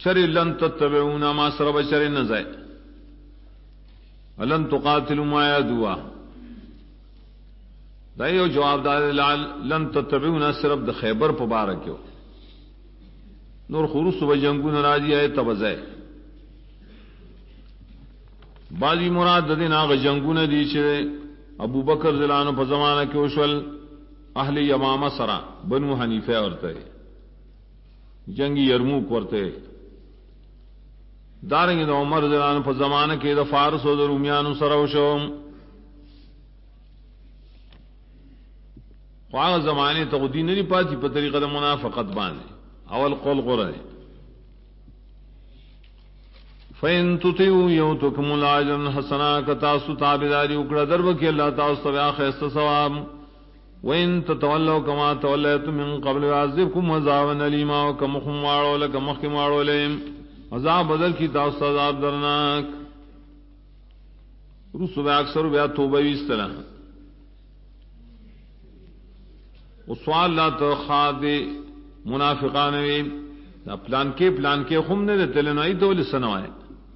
شر لن تتبعونا ما سر بشر نزائے لن تقاتلوا ما یدوا دایو جواب دار لن تتبعونا صرف د خیبر مبارکو نور خروس و جنگون راجی ہے تبزائے بعضی مراد دین آغا جنگون دی چھے ابو بکر زلانو پا زمانہ کے وشول اہل یمامہ سرا بنو حنیفہ ورتے جنگی یرموک ورتے دارنگی دا عمر زلانو پا زمانہ کے دا فارس و دا رومیانو سرا وشو خواہ زمانے تقدی نہیں پاتی پا طریقہ دا منافقت بانے اول قول قرآن فَإِن تُطِعُوا يُؤْتُكُمُ الْأَجْرَ حَسَنًا كَتَاسُ تابعداری اکڑا درب کہ اللہ تعالی تبع خیست ثواب وَإِن تَتَوَلَّوْا كَمَا تَوَلَّيْتُم مِّن قَبْلُ يُعَذِّبْكُمْ عَذَابًا أَلِيمًا وَكَمْ مَارُوا لَكَ مَخْمَارُوا لَهُمْ عذاب بدل کی تاس عذاب درناک رسو اکثر بیا توبہ استنا وسوال لا تخاد منافقان پلان کے خم نے دیتے لینا ای دول سنوائے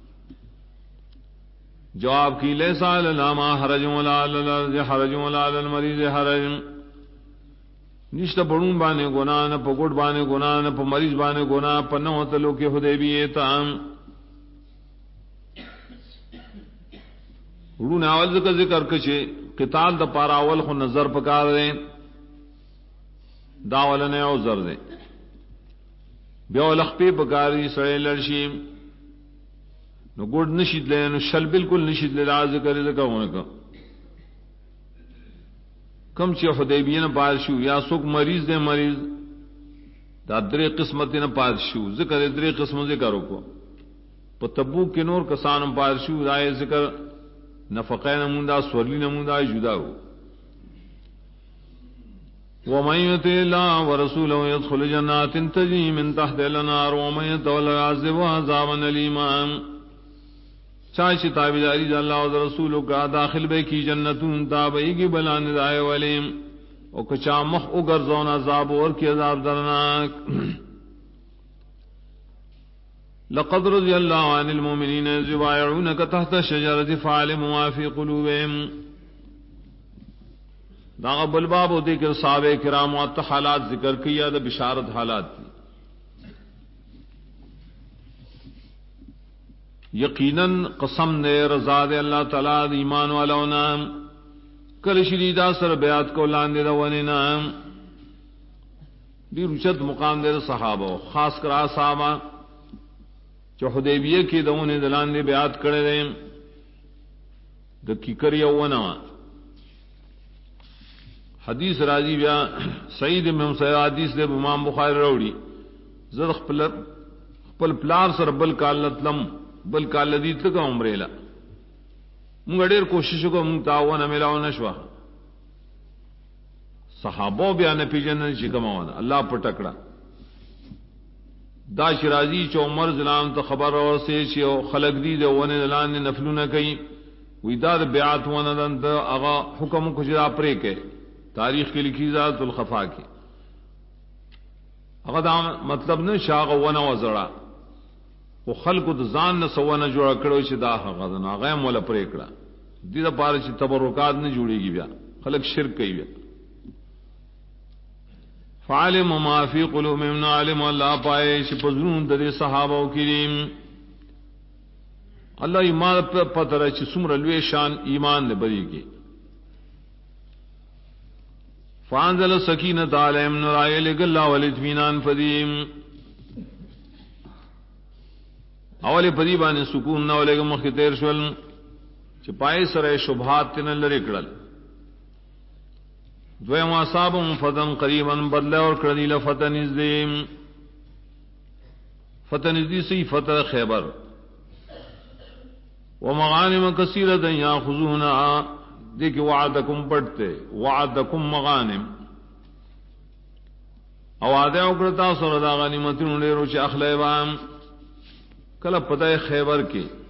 جواب کی لیسا لنا ما حرج ولا للرج حرج ولا للمریض حرج نشتا بڑون بانے گناہ نا پا گوڑ بانے گناہ نا پا مریض بانے گناہ پا نو تلو کے حدیبیتا رون اول ذکر کچے قتال دا پارا اول خو نظر پکار دیں داولنے او زر دیں بیاو لخپی پکاری سڑے لڑشیم نو گوڑ نشید لے نو شل بالکل نشید لے راز کرے دکا ہونے کا کم چی حدیبیہ نا پارشو یا سوک مریض دے مریض دا درے قسمت نا پارشو ذکر درے قسم ذکرو کو پا تبوک کے نور کسانم پارشو دائے ذکر نفقہ نموندا سورلی نموندا جدا ہو ومن يطع الله ورسوله يدخل جنات تجري من تحتها الانهار ومن يتولى يعذبه عذابا اليما چاہے تابعداری اللہ اور رسولوں کا داخل بے کی جنتوں تابعی کی بلان دائے ولیم اور کچا مخ اگرزون عذاب اور کی عذاب درناک لقد رضي الله عن المؤمنين إذ يبايعونك تحت الشجرة فعلم ما في قلوبهم دا بل باب ہوتے کہ صحابہ کرام و حالات ذکر کیا دا بشارت حالات کی یقیناً قسم نے رضا دے اللہ تعالیٰ دا ایمان والاو نام کل شدیدہ سر بیعت کو لاندے دوانے نام دی رچت مقام دے صحابہ خاص کر صحابہ جو حدیبیہ کی دوانے دلاندے بیعت کرے دیں دا کی کری اونا حدیث راضی بیا سعید میں سعید حدیث دے امام بخاری روڑی زد خپل پلار سر بل کالتلم بل کالدیت لکا عمریلا منگا دیر کوشش کو منگ تاوانا ملاو نشوا صحابوں بیا نپی جنن چکماوانا اللہ پر ٹکڑا دا شرازی چو عمر زلام تا خبر اور سے چو خلق دی دے وانے دلان نے نفلو نہ کئی وی دا بیعت وانا دن دا اغا حکم کچھ دا پرے کے تاریخ کی لکھی ذات الخفا کی اگر دا مطلب نے شاغ ونا وزڑا وہ خلق زان نہ سونا جوڑا کڑو چ دا غدنا غیم ولا پریکڑا دی دا پار چ تبرکات نہ جوڑے گی بیا خلق شرک کئی بیا فعلم ما فی قلوبهم علم اللہ پائے چ پزرون د صحابہ کریم اللہ ایمان پتر چ سمر لوی شان ایمان نے بری کی فانزل سکینت علیہم نرائے لگل والاطمینان فدیم اول پدیبان سکون نہ ولے مخ تیر شول چپائے سرے شبہات تن لرکڑل دویم اصابم فتن قریبا بدل اور کردیل فتن ازدیم فتن ازدی سی فتح خیبر ومغانم کثیرۃ یاخذونها دیکھ وعدکم پڑھتے وعدکم مغانم او وعدہ اکڑتا سر دا غنیمتوں ڈیرو چ اخلیبام کل پتہ خیبر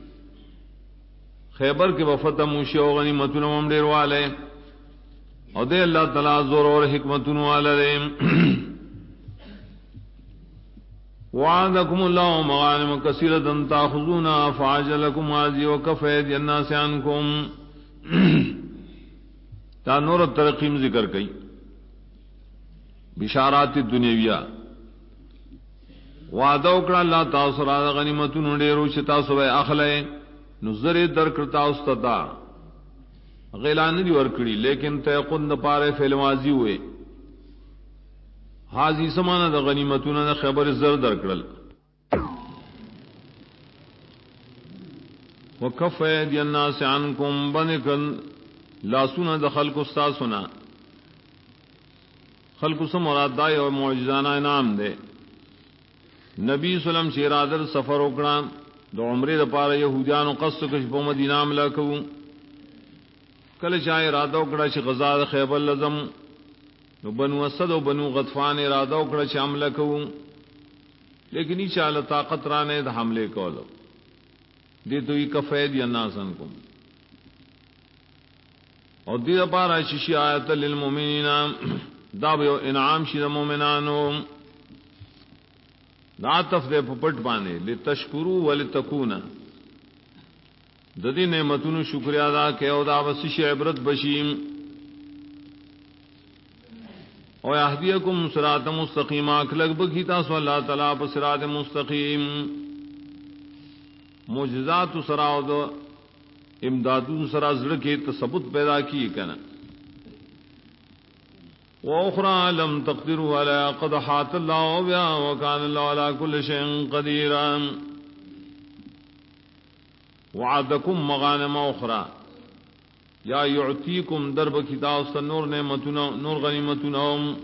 کے وفتہ موشی و غنیمتوں ڈیر والے او دے اللہ تعالی زور اور حکمتوں والے وعدكم الله مغانم كثيرة تأخذونها فعجلكم هذه وكف أيدي الناس عنكم تا نور الترقیم ذکر کئی بشارات الدنیویہ وعدہ وکړه الله تاسو را غنیمتونو ډیرو چې تاسو به اخلئ نظر درکړه تاسو ته غیلان دی ورکړي لیکن تيقن د پاره فعل ماضی وې حاضی سمانه د غنیمتونو خبر زر درکړل وکف ید الناس عنکم بنکن لا سنا د خلق استاد سنا خلق سم مراد دای او معجزانه انعام دے نبی سلام شیرادر سفر وکړه د عمره لپاره يهودانو قصد کش په مدینه ملکو کله چې اراده وکړه چې غزا د خیبر لزم نو بنو اسد او بنو غطفان اراده وکړه چې حمله کوو لیکن هیڅ حالت طاقت را نه د حمله کولو دې دوی کفید یا ناسن کوم او دې لپاره چې شی آیت للمؤمنین دا به انعام شي د مؤمنانو دا تفدې په پټ باندې لتشکروا ولتكون د دې نعمتونو شکریا ادا کړئ او دا وسې عبرت بشیم او يهديكم صراطا مستقيما کلک بکی تاسو الله تعالی په صراط مستقیم معجزات سره او د امدادو سره زړه کې تثبت پیدا کی کنه واخرى لم تقدروا على قد حات الله بها وكان الله على كل شيء قدير وعدكم مغانم اخرى یا يعطيكم درب کتاب نور نعمتنا نور غنیمتنا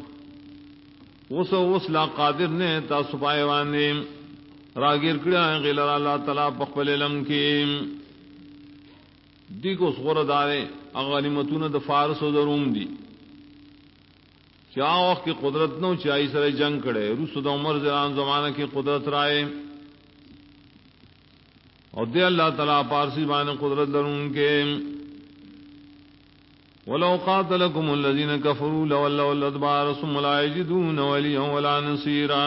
وسلا قادر نے تاسو پای باندې راګیر کړه غیر الله تعالی په خپل علم کې دی کو صغور دارې غنیمتونه د فارس او د روم دي چا وخت کې قدرت نو چای سره جنگ کړي روس د عمر زمانہ کې قدرت راي او دی الله تعالی پارسی باندې قدرت لرونکي ولو قاتلكم الذين كفروا لولوا الادبار ثم لا يجدون وليا ولا نصيرا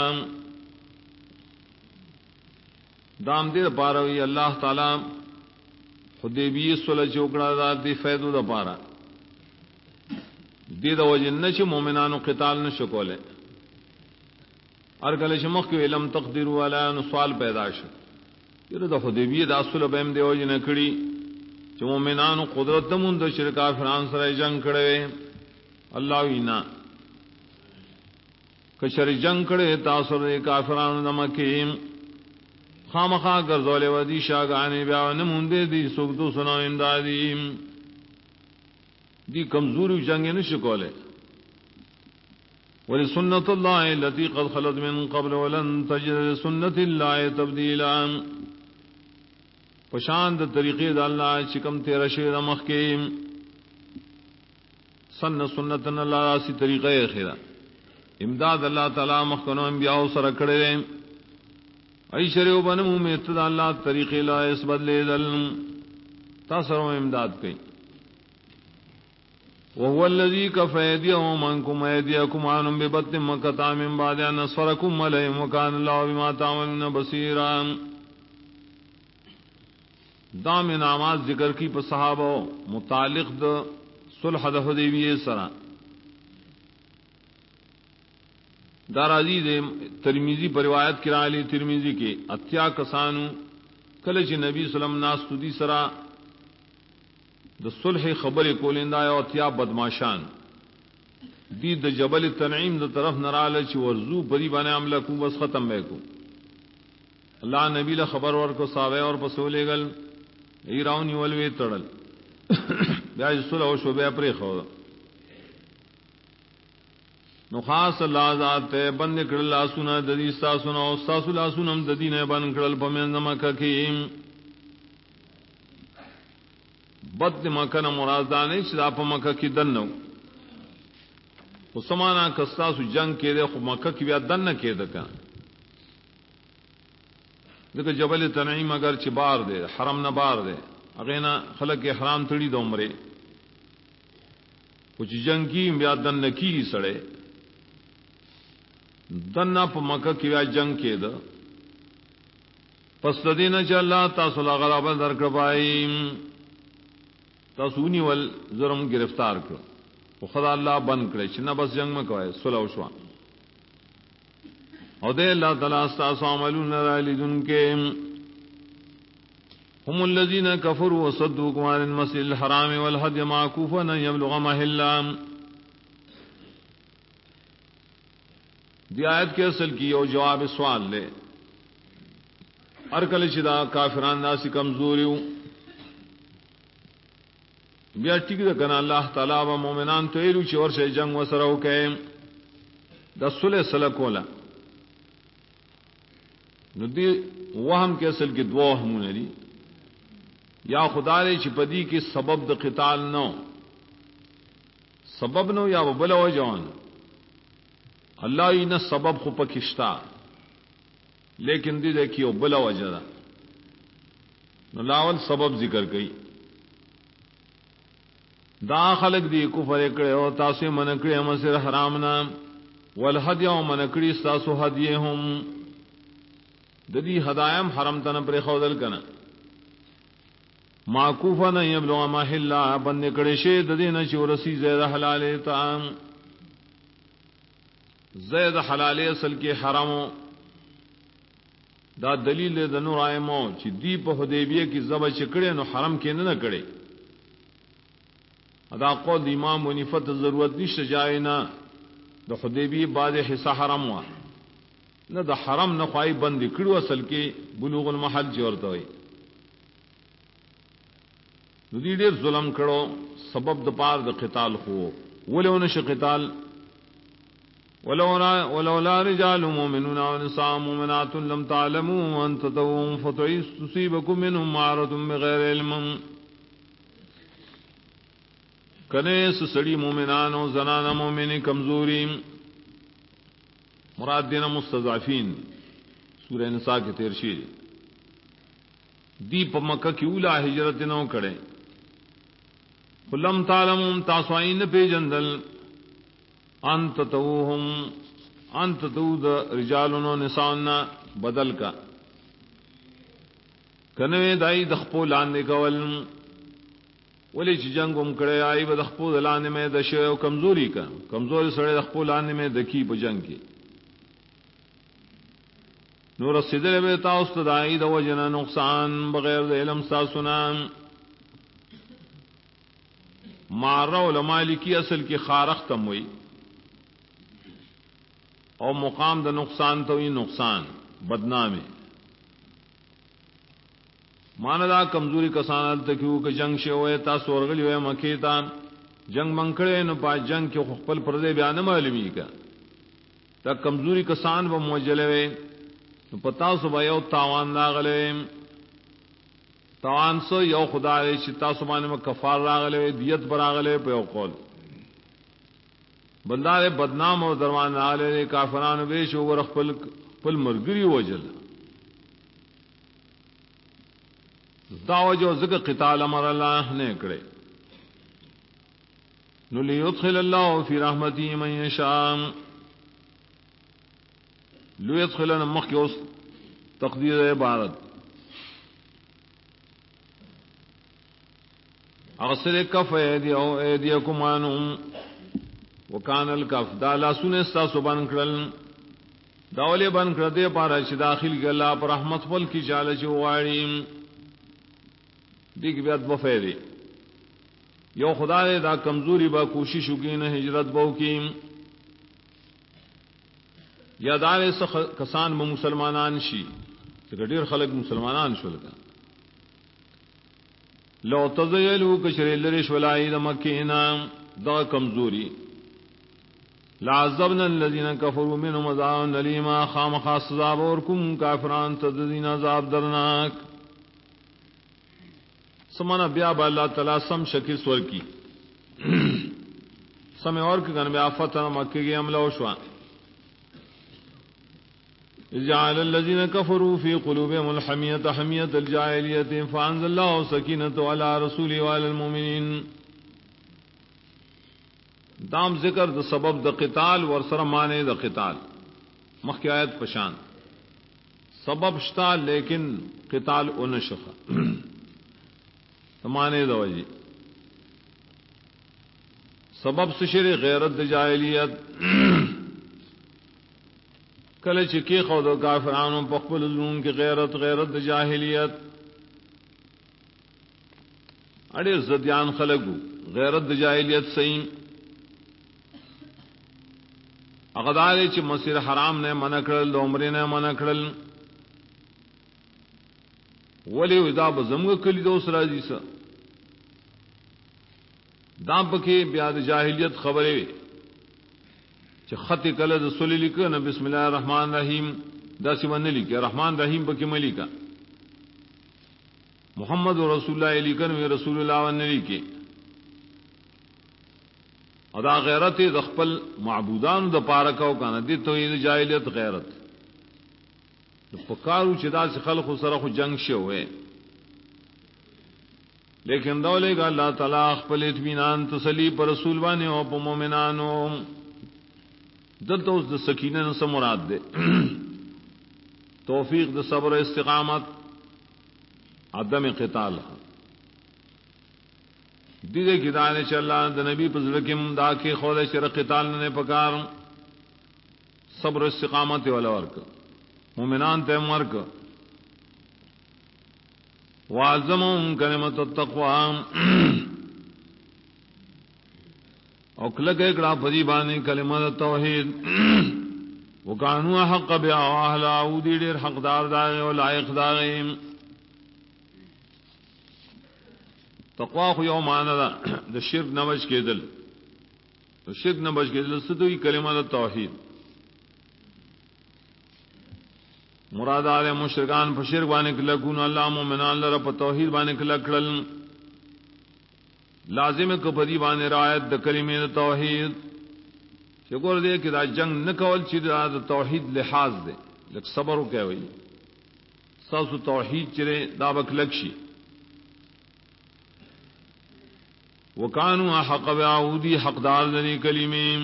دام دې پاروي الله تعالی حدیبیه صلح جوړه دا دې فائدو د پاره دې د وجنه چې مؤمنانو قتال نشو کوله هر کله چې مخ کې علم تقدیر ولا سوال پیدا شي یره د حدیبیه د اصل به هم دی وجنه کړي چې مؤمنانو قدرت مون د شرک کافرانو سره جنگ کړي الله وینا کشر جنگ کړي تاسو د کافرانو د مکه خامخا ګرځولې ودی شاګانې بیا نه مونږ دې سوګ دو سنا امدادي دی کمزوری جنگ نشو کوله ولسنت الله التي قد خلت من قبل ولن تجد لسنت الله تبديلا پشان د طریقې د الله چې کوم تیر شي د مخ کې سنتنا الله سی طریقې اخره امداد الله تعالی مخکنو انبیاء سره کړي ای شریو بنمو میت د الله طریقې لا اس بدلیدل تاسو امداد کوي وهو الذي كف أيديهم عنكم أيديكم عنهم ببطن مكة من بعد أن نصركم عليهم وكان الله بما تعملون بصيرا دام انعامات ذکر کی په صحابه متعلق د صلح د حدیبیه سره دارازی د ترمذی پر روایت کړه علی ترمذی کې اتیا کسانو کله چې نبی صلی الله علیه وسلم ناس تدی سره د صلح خبرې کولندا او اتیا بدمعشان دی د جبل تنعیم د طرف نراله چې ورزو بری باندې عمل کو بس ختم به کو الله نبی له خبر ورکو صحابه اور پسولېګل ایراونی ولوي تړل بیا صلح او شو بیا پرې خو نو خاص الله ذات بند کړل اسونه د دې تاسو او تاسو لاسونه د دینه باندې کړل په من مکه کې بد مکه نه مراد نه چې په مکه کې دنو او سمانا کستاسو جنگ کې ده خو مکه کې بیا دنه کې ده کا دغه جبل تنعیم اگر چې بار ده حرم نه بار ده هغه نه خلک احرام تړي د عمره او چې جنگ کې بیا دنه کې سړې دنا په مکه کې جنگ کېده پس دینه چې الله تاسو لا غلبه درکړ پای تاسو نیول زرم گرفتار کړ او خدای الله بند کړی چې نه بس جنگ مکوای صلح وشو او دې الله تعالی تاسو عملون را لیدون کې هم الذين كفروا وصدوكم عن المسجد الحرام والهدي معكوفا ان يبلغ محله دی آیت کے اصل کی او جواب سوال لے ارکل شدا کافران ناسی کمزوریو بیا ٹھیک ده کنا اللہ تعالی و مومنان تو ایلو چی ورش جنگ وسرو کہ دا صلح سلکولا نو دی وهم کے اصل کی دو وهمون دی یا خدا لے چی پدی کی سبب دا قتال نو سبب نو یا بلا وجوان اللہ ہی نہ سبب خو پکشتا لیکن دی دیکھیو بلا وجہ دا نو لاول سبب ذکر کئی دا خلق دی کفر اکڑے او تاسو منکڑے مسجد حرامنا والحدی او منکڑی ستاسو حدیهم ددی ہدایم حرم تن پر خودل کنا معکوفا نہ یبلغ محلہ بند کڑے شے ددی نہ چورسی زید حلال تام زید حلال اصل کے حرامو دا دلیل د نور ایمو چې دی په حدیبیه کې زبا چکړې نو حرم کې نه کړي ادا قول امام منیفت ضرورت نشته جای نه د حدیبیه بعد حصہ حرم وا نه د حرم نه خوای بند کړو اصل کې بلوغ المحل جوړته وي نو دې ډېر ظلم کړو سبب د پار د قتال خو ولونه ش قتال ولولا رجال مؤمنون ونساء مؤمنات لم تعلموا ان تطوعوا فتصيبكم منهم معرة بغير علم کنے سڑی مومنان و زنان مومن کمزوری مراد دینا مستضعفین سورہ نساء کے تیرشی دی پا مکہ کی اولا ہجرت نو کڑے لم تعلموا تاسوائن پی جندل انت تو رجالن و نساء بدل کا کنوے دائی دخپو لاندے کول ولی چی جنگم کڑے آئی با دخپو لاندے میں دشے و کمزوری کا کمزوری سڑے دخپو لاندے میں دکی پا جنگ کی نور صدر بیتا استدائی دا وجنا نقصان بغیر دا علم سا سنان مارا علماء لکی اصل کی خارختم ہوئی اور مقام دا نقصان تو یہ نقصان بدنامی ماندا کمزوری کسانت تکیو کہ جنگ شے ہوئے تا سورغلی ہوئے مکیتا جنگ منکڑے نو پا جنگ کے خپل پردے بیان معلومی کا تا کمزوری کسان و موجلے ہوئے نو پتا سو یو تاوان لاغلے تاوان سو یو خدا لے چتا سبانے میں کفار لاغلے دیت براغلے پہ یو قول بندار بدنام اور دروان آلے کافران بیش اوور خپل مرگری وجل دعوی جو ذکر قتال امر اللہ نے کرے نو لیدخل اللہ فی رحمتی من یشاء لیدخلن مخی اس تقدیر عبارت اغسل کف ایدیکم عنہم وکان الکف دا لاسون استاسو بن کرل داولی بن کر دے پارا چی داخل کی اللہ پر رحمت فل کی چال چی وغاریم دیکھ بیت بفیدے یو خدا دے دا کمزوری با کوشش کین ہجرت بو کیم یا دار کسان با مسلمانان شی دیر خلق مسلمانان شو لگا لو تزیلو کشری لرش ولائی دا مکینا دا کمزوری لعذبنا الذين كفروا منهم عذابا أليما خام خاص عذاب اورکم کافران تدین عذاب درناک سمانا بیا با اللہ تعالی سم شکی سور کی سمے اور کے گن میں آفت مکے کے عملہ وشوا جعل الذين كفروا في قلوبهم الحمية حمية الجاهلية فأنزل الله سكينته على رسوله وعلى المؤمنين دام ذکر دا سبب دا قتال ورسر مانے دا قتال مخیات پشان سبب شتا لیکن قتال انشخ تمانے دوجی سبب سشر غیرت جاہلیت کل چکی خود کافرانوں پخبل ظلم کی غیرت جاہلیت اڑے زدیان خلقو غیرت جاہلیت سیم اغدارے چ مسجد حرام نے منع کرل عمرے نے منع کرل ولی اذا بزمگ کلی دوس راضی سا دام پکے بیاد جاہلیت خبرے چ خط کلد سلی لکھ نہ بسم اللہ الرحمن الرحیم داسی من لکھ رحمان رحیم پکے ملکا محمد رسول اللہ لکن رسول اللہ ون لکھے ادا غیرت دخپل معبودان د پارکاو کانا دی توحید جاہلیت غیرت پکارو چدا سے خلق سرخ جنگ شوئے لیکن دولے گا اللہ تعالیٰ خپل اطمینان تسلی پر رسول بانے او پا مومنانو دلتا اس دا سکینہ نسا مراد دے توفیق دا صبر استقامت عدم قتال دیدے کی دانے چا اللہ دا نبی پزرکم دا کے خودے چر قتال نے پکار صبر استقامت والا ورک مومنان تے مرک وعظمهم کلمت التقوى او کلک اکڑا پدی بانی کلمت التوحید وکانو حق بیا واہلا او دی دیر حقدار داغے و لائق داغے تقوی خو یو معنی دا دا شرک نبچ کے دل دا شرک نبچ کے دل ستوی کلمت التوحید مراد آلے مشرکان پر شرک بانے کلکون اللہ مومنان لرا پر توحید بانے کلکڑل لازم کپدی بانے رعایت دا کلمہ دا توحید چکور دے کہ دا جنگ نکول چی دا توحید لحاظ دے لک صبرو کہہ وئی ساسو توحید چرے دا بک لکشی وکانو حق بعودی حقدار دنی کلمیم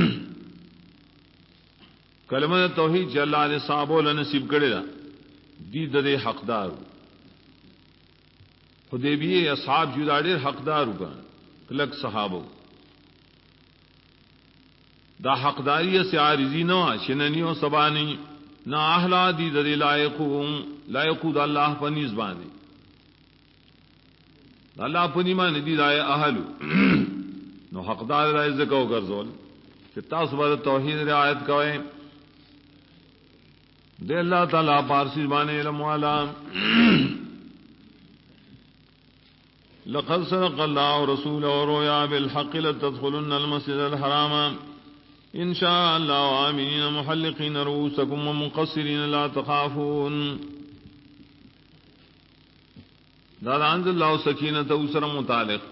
کلمہ توحید چ اللہ نے صحابہ نصیب کرے دا دی دے حقدار حدیبیہ اصحاب جداڑے حقدار کا کلک صحابہ دا حقداری سے عارضی نہ شننیو سبانی نہ اہلا دی دے لائقو دا اللہ پنیز باندے اللہ پنی مان دی دائے اہلو نو حقدار دا ذکو گرزول کہ تاسبہ توحید رعایت کوئے دے اللہ تعالیٰ پارسی بانے علم والا لقد صدق اللہ رسول رویا بالحق لتدخلن المسجد الحرام ان شاء اللہ آمین محلقین رؤوسکم ومقصرین لا تخافون دادا انزل اللہ سکینت اسر متعلق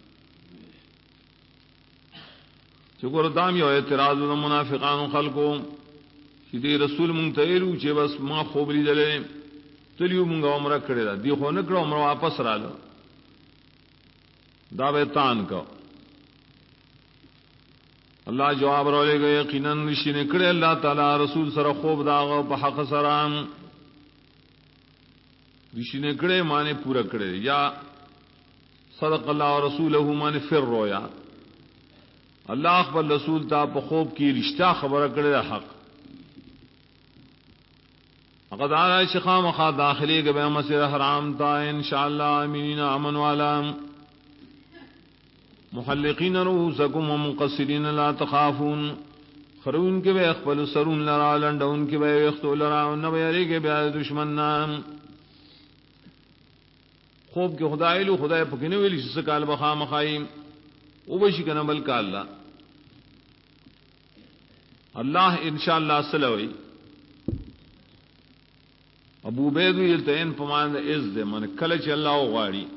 چکر دام یو اعتراض منافقان خلقو دی رسول منتظرو چې بس ما خوب لیدلې تلیو مونږ عمره کړې ده دی خو نه کړو عمره واپس رااله دا به تان کو الله جواب راولې گئے یقینا نشینه کړې الله تعالی رسول سره خوب داغه په حق سره نشینه کړې معنی پورا کړې یا صدق الله ورسوله معنی فر رویا الله خپل رسول ته په خوب کې رښتیا خبره کړې حق اقد آرہ شخام خواہ داخلی کے بے مسجد حرام تا انشاءاللہ امین امن والا محلقین رؤوسکم ومقصرین لا تخافون خرون کے بے اخبل سرون لرا لنڈون کے بے اختو لرا نبیری کے بے دشمن نام خوب کے خدایلو خدای پکنے ویلی سکال بخام خائیم او بشی کنبل کا اللہ انشاءاللہ صلوی ابو عبید یلتین پمان دا از دے من کلچ اللہ غاڑی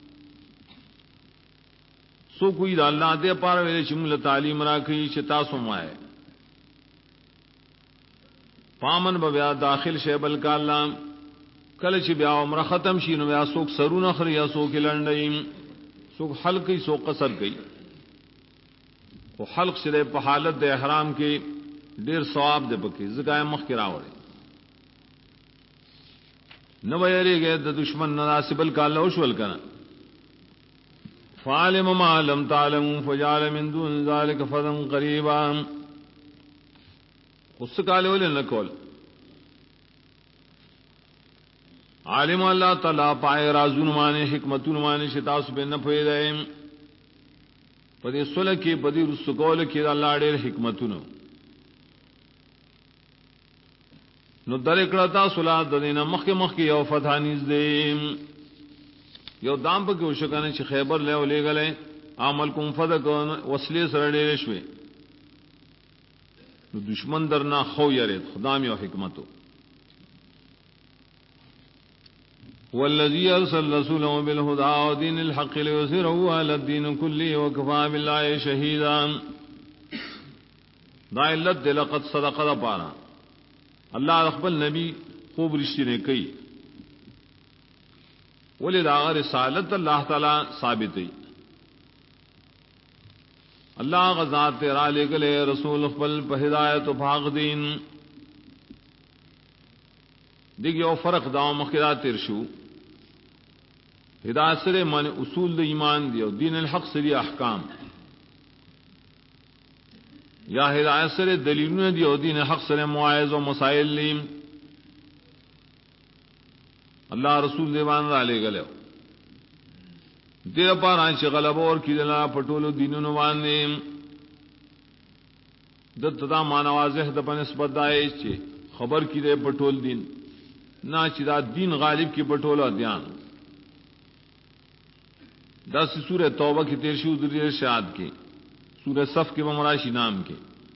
سو کوئی دا اللہ دے پارا ویلے چمول تعلیم راکی چتا سمائے پامن بیا داخل شیب کا اللہ کلچ بیا عمر ختم شینو بیا سوک سرون اخر یا سوک لنڈیم سوک حلق کی سوک قصر گئی وہ حلق شرے پا حالت دے احرام کے ډیر ثواب دې پکې زګای مخ کې راوړي نو ویریږي د دشمن ناسبل کاله وشول کنه فعلم ما لم تعلم فجعل من دون ذلك فضلا قريبا اس کاله ول نه کول عالم اللہ تعالی پائے رازون مانے حکمتون مانے شتا اس بن پویدائم پدی سلکی پدی رسکول کی اللہ ډیر حکمتون نو در اکڑتا صلات دینا مخی مخی یو فتح نیز دیم یو دام پا کیو شکانے چی خیبر لے و لے گلے عمل کم فتح کن وصلی سر ڈیر شوے نو دشمن درنا خو یرید خدام یو حکمتو والذي ارسل رسوله بالهدى ودين الحق ليظهره على الدين كله وكفى بالله شهيدا دا علت لقد صدق دا پارا اللہ اقبل نبی خوب رشتے نے کئی ولد رسالت اللہ تعالی ثابت ہے اللہ غزات تیرا لے گلے رسول اقبل پہ ہدایت و بھاگ دین دیکھ یو فرق داؤ مخیرا ترشو ہدایت سرے مانے اصول د ایمان دیو دین الحق سری احکام یا ہدایت سرے دلیلون دیو دین حق سرے مواعظ و مسائل لیم اللہ رسول دیوان را لے گلے دیر پار آنچ غلب اور کی دلا پٹولو دینون وانیم دت دا مانا واضح دا پنسبت دائے چے خبر کی دے پٹول دین نا چی دا دین غالب کی پٹول ادیان دا سی سورہ توبہ کی تیرشی ادری ارشاد کی سورہ صف کے بمراشی نام کے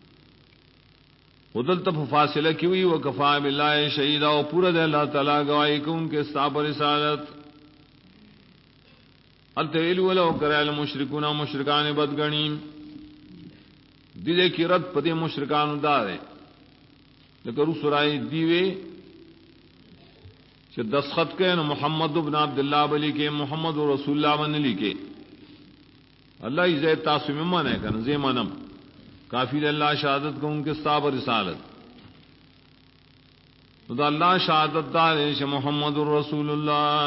ادل تب فاصلہ کی ہوئی وکفا باللہ شہیدہ و پورا دے اللہ تعالیٰ گواہی کو ان کے استعاب رسالت التویلو ولو کرے المشرکون مشرکان بدگنیم دیدے کی رد پدے مشرکان دارے لیکن روس رائی دیوے کہ دستخط کے نو محمد بن عبداللہ بلی کے محمد رسول اللہ بن لی کے اللہ زید تاسو ممن ہے کہ نزے منم کافی اللہ شہادت کو ان کے استعاب رسالت تو اللہ شہادت دار ہے محمد رسول اللہ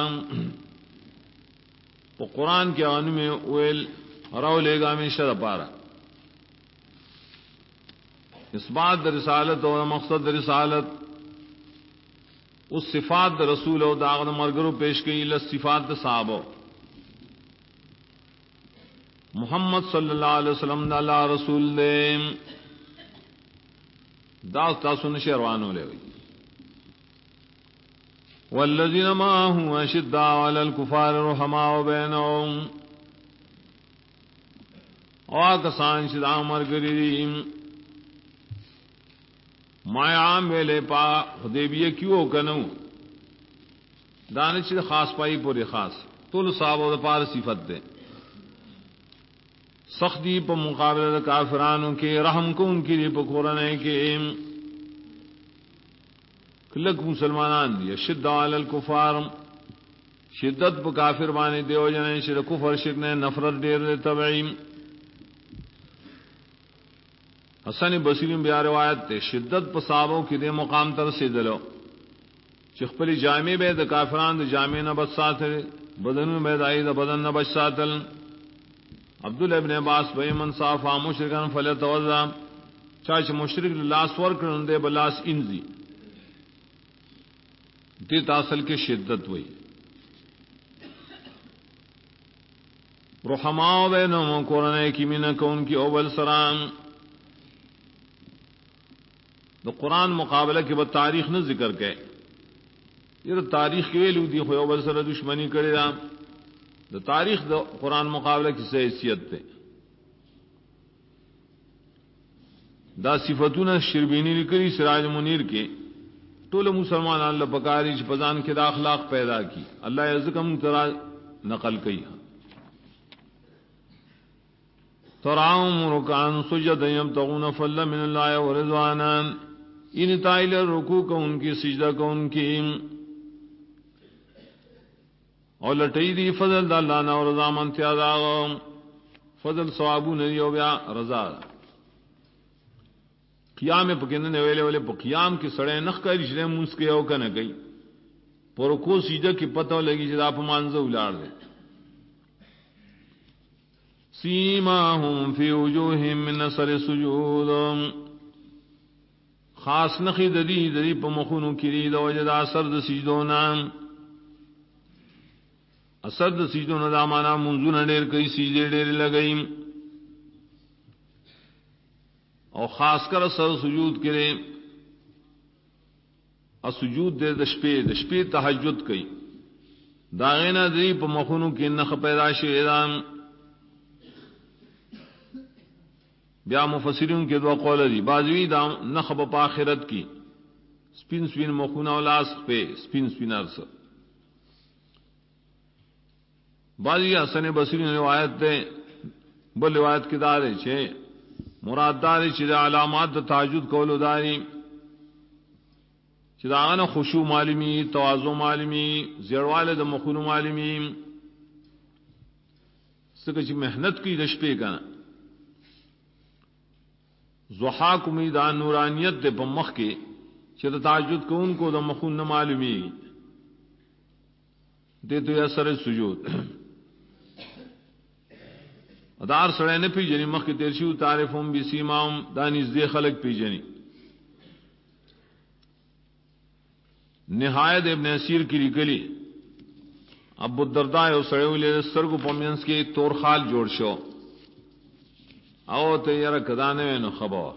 وہ قرآن کے آن میں اویل رو لے گا میں شر پارا اس بات رسالت اور مقصد رسالت اس صفات رسول و داغ مرگرو پیش کی صفات صحابہ محمد صلی اللہ علیہ وسلم اللہ رسول دے داغ تاسن شیروانو لے گئی والذین معه اشداء علی الکفار رحماء بینهم کسان شدہ مرگریم مایا عام ویلے پا حدیبیہ کیوں کنو دانش خاص پائی پوری خاص طول صحاب و پار صفت دے سختی پا مقابلہ کافرانوں کے رحم کو ان کی لیے پکورنے کے کلک مسلمانان دیا شدہ علی الکفار شدت پا کافر بانے دیو جنے شد کفر شکنے نفرت دیر دے تبعیم حسن بصری بیا روایت تے شدت پا صحابوں کی دے مقام تر سے دلو چخپلی جامع بے دا کافران دا جامع نبت ساتل بدنو بے دائی دا بدن نبت ساتل عبداللہ ابن عباس بے من صافا مشرکان فلیتوضا چاچ مشرک لاس ورکرن دے بلاس انزی دیت اصل کے شدت ہوئی رحماء بینہم قرآن کی منکہ ان کی اول سرام دا قرآن مقابلہ کے بعد تاریخ نہ ذکر کے یہ تاریخ کے ویلو دی خو اول سر دشمنی کرے دا دا تاریخ دا قرآن مقابلہ کی سے حیثیت تے دا صفتون شربینی لکری سراج منیر کے طول مسلمان اللہ پکاری پزان کے دا اخلاق پیدا کی اللہ عزکم ترا نقل کی تراؤم رکان سجد یبتغون فضلا من اللہ ورضوانا ان تائل رکوع کو ان کی سجدہ کو ان کی اور لٹئی دی فضل دا اللہ نا رضا من تیادا فضل ثوابو نہیں ہو گیا رضا قیام پکند نے ویلے په قیام کې سړی نخ کوي چې موږ کې او کنه کوي پر کو سیده کې پته لګي چې دا په مانځه ولاړ دی سیماهم فی وجوههم من اثر السجود خاص نخی ددی په مخونو کې د وجد اثر د سجدونا اثر د سجدونا دا معنا منځونه ډېر کوي سجدي ډېر لګي او خاص کر سر سجود کرے السجود دے د شپې تہجد کوي دا غینا دی په مخونو کې نخ پیدا شي اعلان بیا مفسرین کې دوه قول دي بعضوی دا نخ په آخرت کې سپین مخونه او لاس په سپین ارس بعضی حسن بصری روایت ده بل روایت کې دا ده چې مراد داری چې علامات د تهجد کولو داری چې دا غنه خشوع معلومی تواضع معلومی زیړواله د مخونو معلومی څنګه چې مهنت کوي د شپې کنه ضحا کومي دا نورانیت د په مخ کې چې د تهجد کوونکو د مخونو نه معلومی دې دوی اثر سجود ادار سړی نه پیژني مخکې تیر شو تعریفهم بسیماهم دا نږدې خلق پیژني نهایت ابن اسیر کی لیکلی ابو الدرداء او سړی ولې سترګو په منځ کې تور خال جوړ شو او ته یې را کدانې نو خبر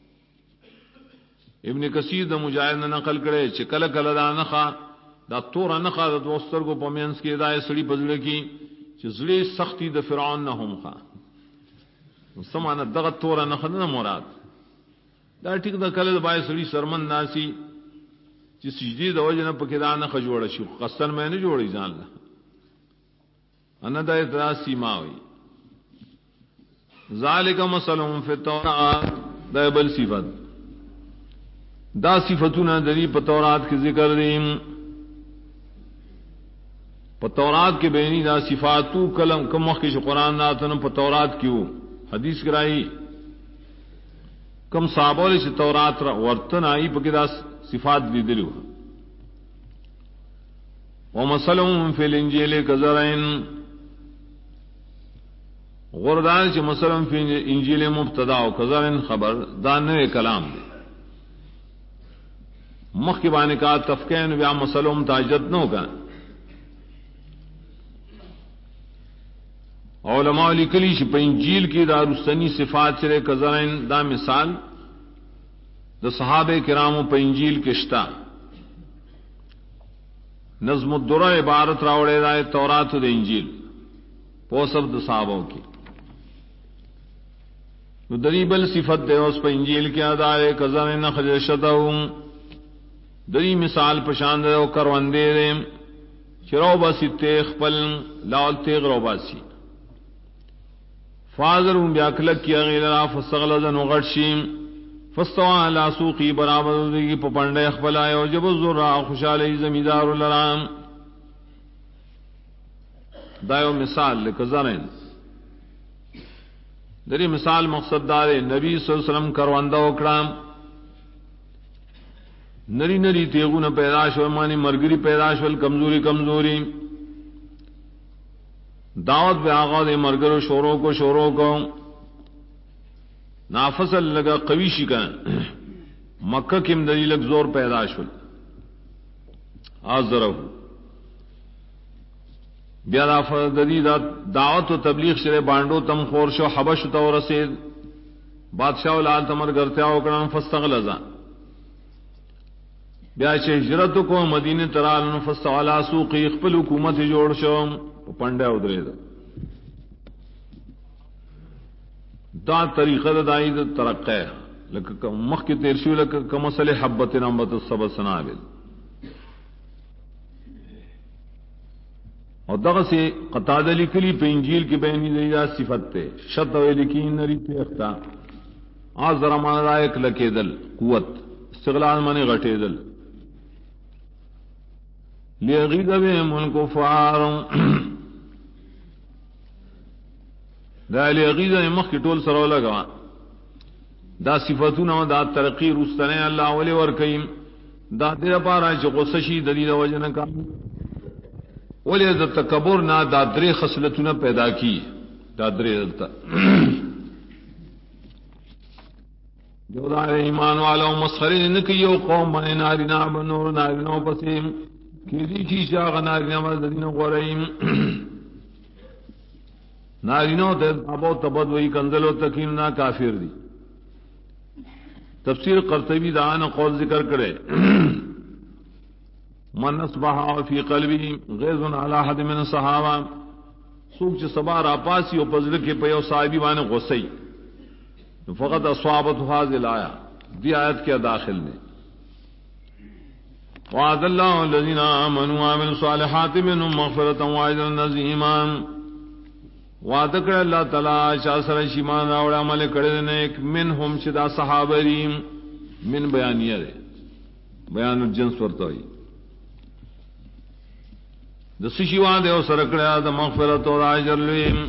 ابن کثیر د مجاهد نه نقل کړي چې کله کله دا نخا دا تور نخا د سترګو په منځ کې دا سړی بزړه کې چې زړه سختی د فرعون نه هم ښه سمانه دغه تور نه خنه مراد دا ټیک د کله د بای سړي سرمن ناسي چې سجدي د وجه نه پکې دا نه خجوړ شي قصن مې نه جوړي ځان له ان د اتراسی ماوي ذالک مثلهم فی التوراۃ دا بل صفات دا صفاتونه د دې په تورات کې ذکر دي په تورات کې بیانی دا صفاتو کلم کوم وخت چې قران ناتنه په تورات کې وو حدیث کرائی کم صحابہ چې تورات را ورتن آئی پکې دا صفات لیدلو ومثلهم فی الانجیل کزرعن غردان چې مثلا فی انجیل مبتدا او کزرعن خبر دا نوې کلام دی مخکې باندې کا تفکین بیا مثلهم تاجت نو کا علماء لیکلی چې په انجیل کې دا رستنی صفات سره کزرعن دا مثال د صحابه کرامو په انجیل کې شتا نظم الدره عبارت راوړې ده تورات او د انجیل په سب د صحابو کې نو دریبل صفت ده اوس په انجیل کې ادا ہے کزرعن خجشتهم دری مثال پشان ده او کروندې ده چرو بس تیغ خپل لال تیغ رو باسی فاضرون بیاکلک کیا غیلرا فستغلظن وغرشیم فستوى على سوقی برابر دیگی پپنڈے اخبل آئے وجب الزرع خوشالی زمیدار لرام دایو مثال لکزرین دری مثال مقصد دارے نبی صلی اللہ علیہ وسلم کروندہ اکرام نری نری تیغون پیداش و مانی مرگری پیداش و کمزوری دعوت بے آغاز مرگر و شوروں کو نافصل لگا قویشی کا مکہ کم دری لگ زور پیداش و آزرہو بیا دری دعوت و تبلیغ شرے بانڈو تم خورشو حبش تو رسید بادشاہ لال تمر گرتیا اکرام فستغلظا بیا چې هجرت کو مدینه ترال فاستعلا سوق خپل حکومت جوړ شو پنده او درې دا طریقه د دای د ترقه لکه مخ کې تیر شو لکه کوم مسله حبت نعمت الصبر سنابل او دغه سي قتاده لیکلي په انجیل کې بیان دي دا صفت ته شت او لیکین نری په اختا ازر ما لایق لکېدل قوت استغلال منی غټېدل لیغیظ بهم الکفار دا لیغیظ مخ کی ټول سره لگا دا صفاتونه دا ترقی رستنه الله ولي ور کئ دا دې لپاره چې غصه شي د دې د وجنه کا ولې د تکبر نه دا درې خصلتونه پیدا کی دا درې دلته جو دا ایمان والو مسخره نه کوي او قوم باندې نارینا بنور نارینو پسې کی دي چې شاغ نارینا مدینه غوریم نارینو ته ابو تبد وی کنزلو تکین نا کافر دی تفسیر قرطبی دان قول ذکر کرے من اصبح فی قلبی غیظ علی احد من الصحابہ سوک چ صبا را پاسی او پزل کے پیو صاحبی بانے غصے فقط اصابت هذه الايه دی آیت کے داخل میں وعد الله الذين امنوا وعملوا الصالحات منهم مغفرة واجرا عظيما وعد کړ الله تعالی چې سره ایمان او عمل کړي نیک منهم چې دا صحابه ریم من بیانیه ده بیان الجنس ورته وي د سشي وعده او سره کړه د مغفرت او اجر لوی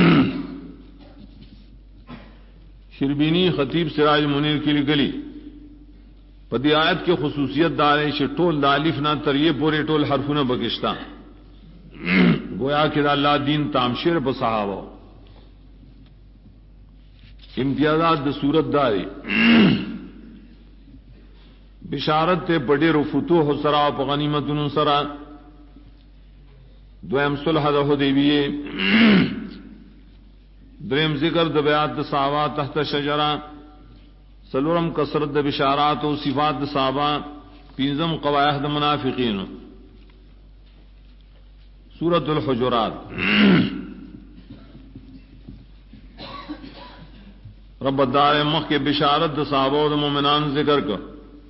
شربینی خطیب سراج منیر کی لګلی په دې آیت کې خصوصیت دار چې ټول د الف نه تر یې پورې ټول حرفونه بکشتا گویا کہ اللہ دین تامشیر په صحابہ امتیازات د صورت داری بشارت تے بڑے رفتوح سرا په غنیمتونو سرا دویم صلح د حدیبیه دریم ذکر د بیعت د صحابہ تحت شجرہ سلورم کثرت د بشارات او صفات د صحابہ پنځم قواعد د منافقین سورۃ الحجرات رب الدار مخ کے بشارت د صحابہ و مومنان ذکر کر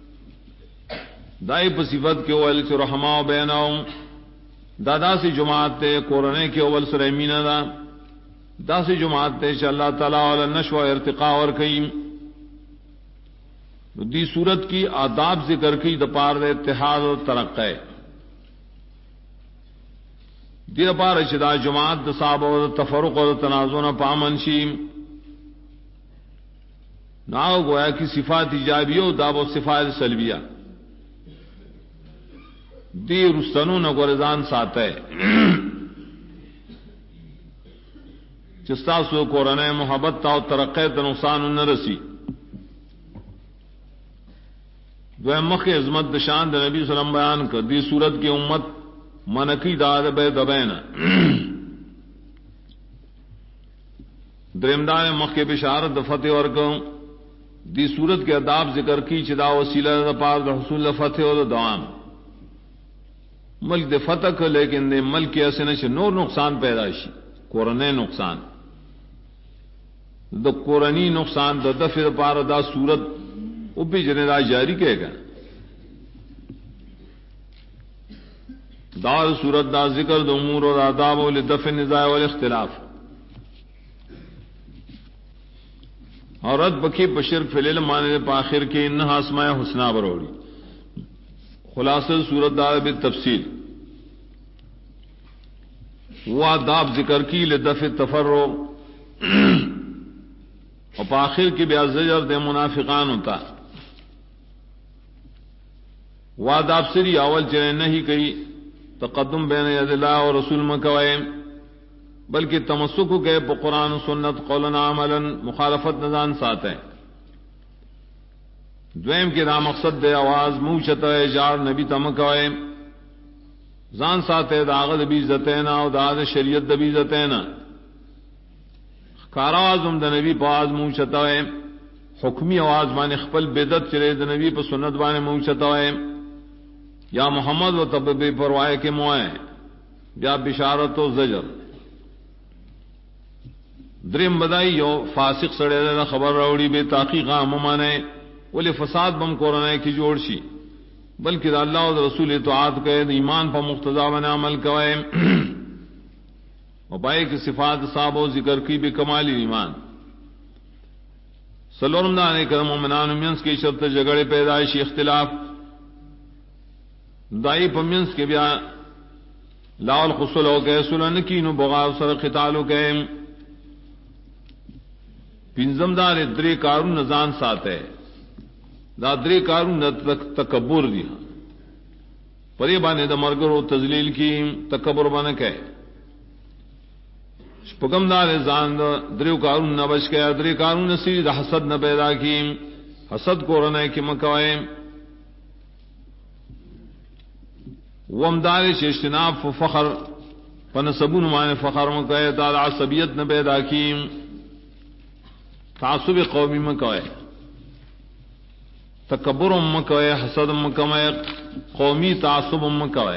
دائی په صفت کے اول سے رحماء بینہم دادا سی جماعت تے قرآن کے اول سر امینہ دا سی جماعت تے چې اللہ تعالیٰ علی نشو ارتقاء اور کئیم دی صورت کی آداب ذکر کی دپار دے اتحاد و ترقی دیر پار چدا جماعت د صحابہ و تفرق و تنازع نہ پامن شیم ناو گویا کی صفات ایجابیہ و داب و صفات سلبیہ دی رستنو نہ گورزان ساتے چستا سو قرآن محبت تا و ترقی تا نقصان نہ رسی دویم مخ عظمت دشان د نبی صلی اللہ علیہ وسلم بیان کر دی صورت کی امت منکی داد بے دبینا درمدار مخ کے بشارت فتح اور دی صورت کے اداب ذکر کی چدا وسیلہ پار حصول فتح اور دوام ملک دے فتح کر لیکن دے ملک کے ایسے نش نور نقصان پیدائشی قرآن نقصان دا قرآنی نقصان دا دفع پار دا صورت وہ بھی جنرا جاری کہے گا دار صورت دا ذکر دا امور اور آداب و لدفع نزاع والاختلاف اور رد بکی بشرک فلیل مانے پاخر کے انہا اسماء حسنہ بروڑی خلاصہ صورت دار بالتفصیل وہ آداب ذکر کی لدفع تفرق اور پاخر کی بیا زجر دے منافقان ہوتا وہ آداب سری اول چلے نہیں کئی تقدم بین ید اللہ اور رسول مکوئے بلکہ تمسک گئے پا قرآن و سنت قولا عملا مخالفت نظان ساتھ ہے دویم کے دا مقصد دے آواز موچتا ہے جار نبی تمکوئے زان ساتھ ہے داغد بیزتینا و داغد شریعت دا بیزتینا کارآوازم دا نبی پا آواز موچتا ہے حکمی آواز بانے خپل بدت چلے دا نبی پا سنت بانے موچتا ہے یا محمد و تب بے پروائے کے موائے یا بشارت و زجر درم بدائی یو فاسق سڑے دا خبر روڑی بے تحقیق ممانے ولی فساد بم قرآن کی جوڑ شی بلکہ دا اللہ و دا رسول اطاعت کرے دا ایمان پا مقتضا بنا عمل کوئے و پائے کی صفات صاحب و ذکر کی بے کمالی ایمان سلورم دانے کرم مومنان منس کی شرط جگڑے پیدائشی اختلاف دائی پمینس کے بیا لاول خسل ہو گئے سلن کی نو بغاو سر قتال ہو گئے پنځم دار درې کارونه ځان ساته دا درې کارونه تکبر دي پرې باندې د مرګرو تذلیل کی تکبر باندې کوي شپږم دار ځان درې کارونه بچ کې درې کارونه سي د حسد نه پیدا کی حسد کورنه کې مکوي ومدار چې اجتناب فخر فنسبون معنی فخر مکوي دا عصبیت نه پیدا کی تعصب قومی مکوئے تکبر مکوئے حسد مکوئے قومی تعصب مکوئے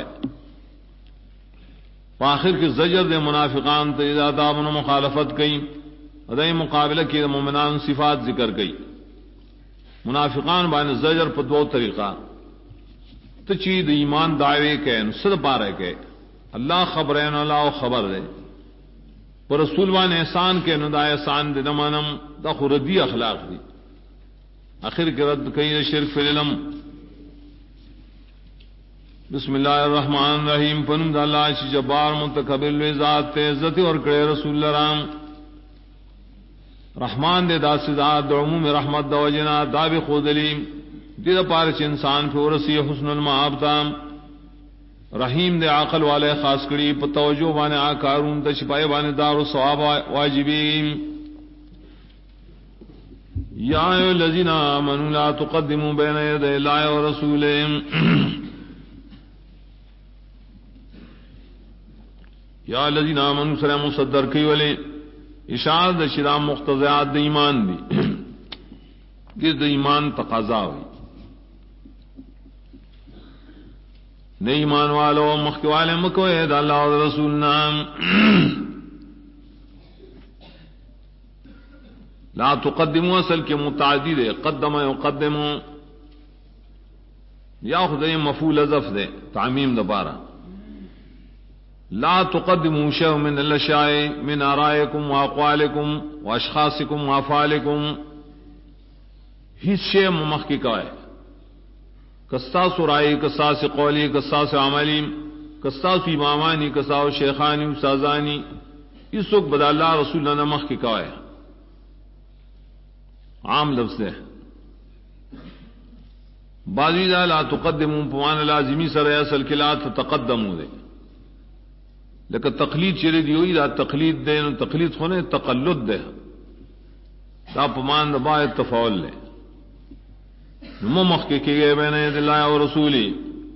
آخر کے زجر دے منافقان تجادہ من مخالفت کئی ادائی مقابلہ کی مومنان صفات ذکر کئی منافقان بان زجر پر دو طریقہ تچید ایمان دعوے کے صد پارے کے اللہ خبرین اللہ خبر دے پر رسول وان احسان کے ندا احسان دے نمانم دا خردی اخلاق دی آخر کے رد کئی شرک فی العلم بسم اللہ الرحمن الرحیم فنم دا اللہ چی جبار منتقبل ذات تے عزت اور کرے رسول اللہ رام رحمان دے دا سزاد دا عموم رحمت دا وجنا دا بی خودلی دی دا پارچ انسان پہ ورسی حسن المعاب تام رحیم دے عقل والے خاص کری پتوجو بانے آکارون تا شپائے بانے دار و ثواب واجبین یا ایو الذین آمنوا لا تقدموا بین یدی اللہ و رسولہ یا الذین آمنوا سلام مصدر کی ولی اشارت شرام مقتضیات دا ایمان دی جس دا ایمان تقاضا ہوئی نئی ایمان والو مخی والے مکوئے دا اللہ و رسول نام لا تقدموا اصل کے متعدی دے قدم یقدمو یا خدای مفعول اضف دے تعمیم دبارہ لا تقدموا شيئا من الاشیاء من آرائکم واقوالکم واشخاصکم وافعالکم ہیچ شے ممخی کوئے قصاص رائے قصاص قولی قصاص عملی قصاص امامانی قصاص شیخانی استاذانی اس وقت بدا اللہ رسول اللہ نمخ کی کوئے عام لفظ ہے بعضی لا تقدموا پمان لازمی سر اصل کی لا تقدموا دے لیکن تقلید چرے دی ہوئی دا تقلید دے تقلید خونے تقلد دے دا پمان دبا تفاول لے ممخ کے گئے بین ید اللہ و رسولی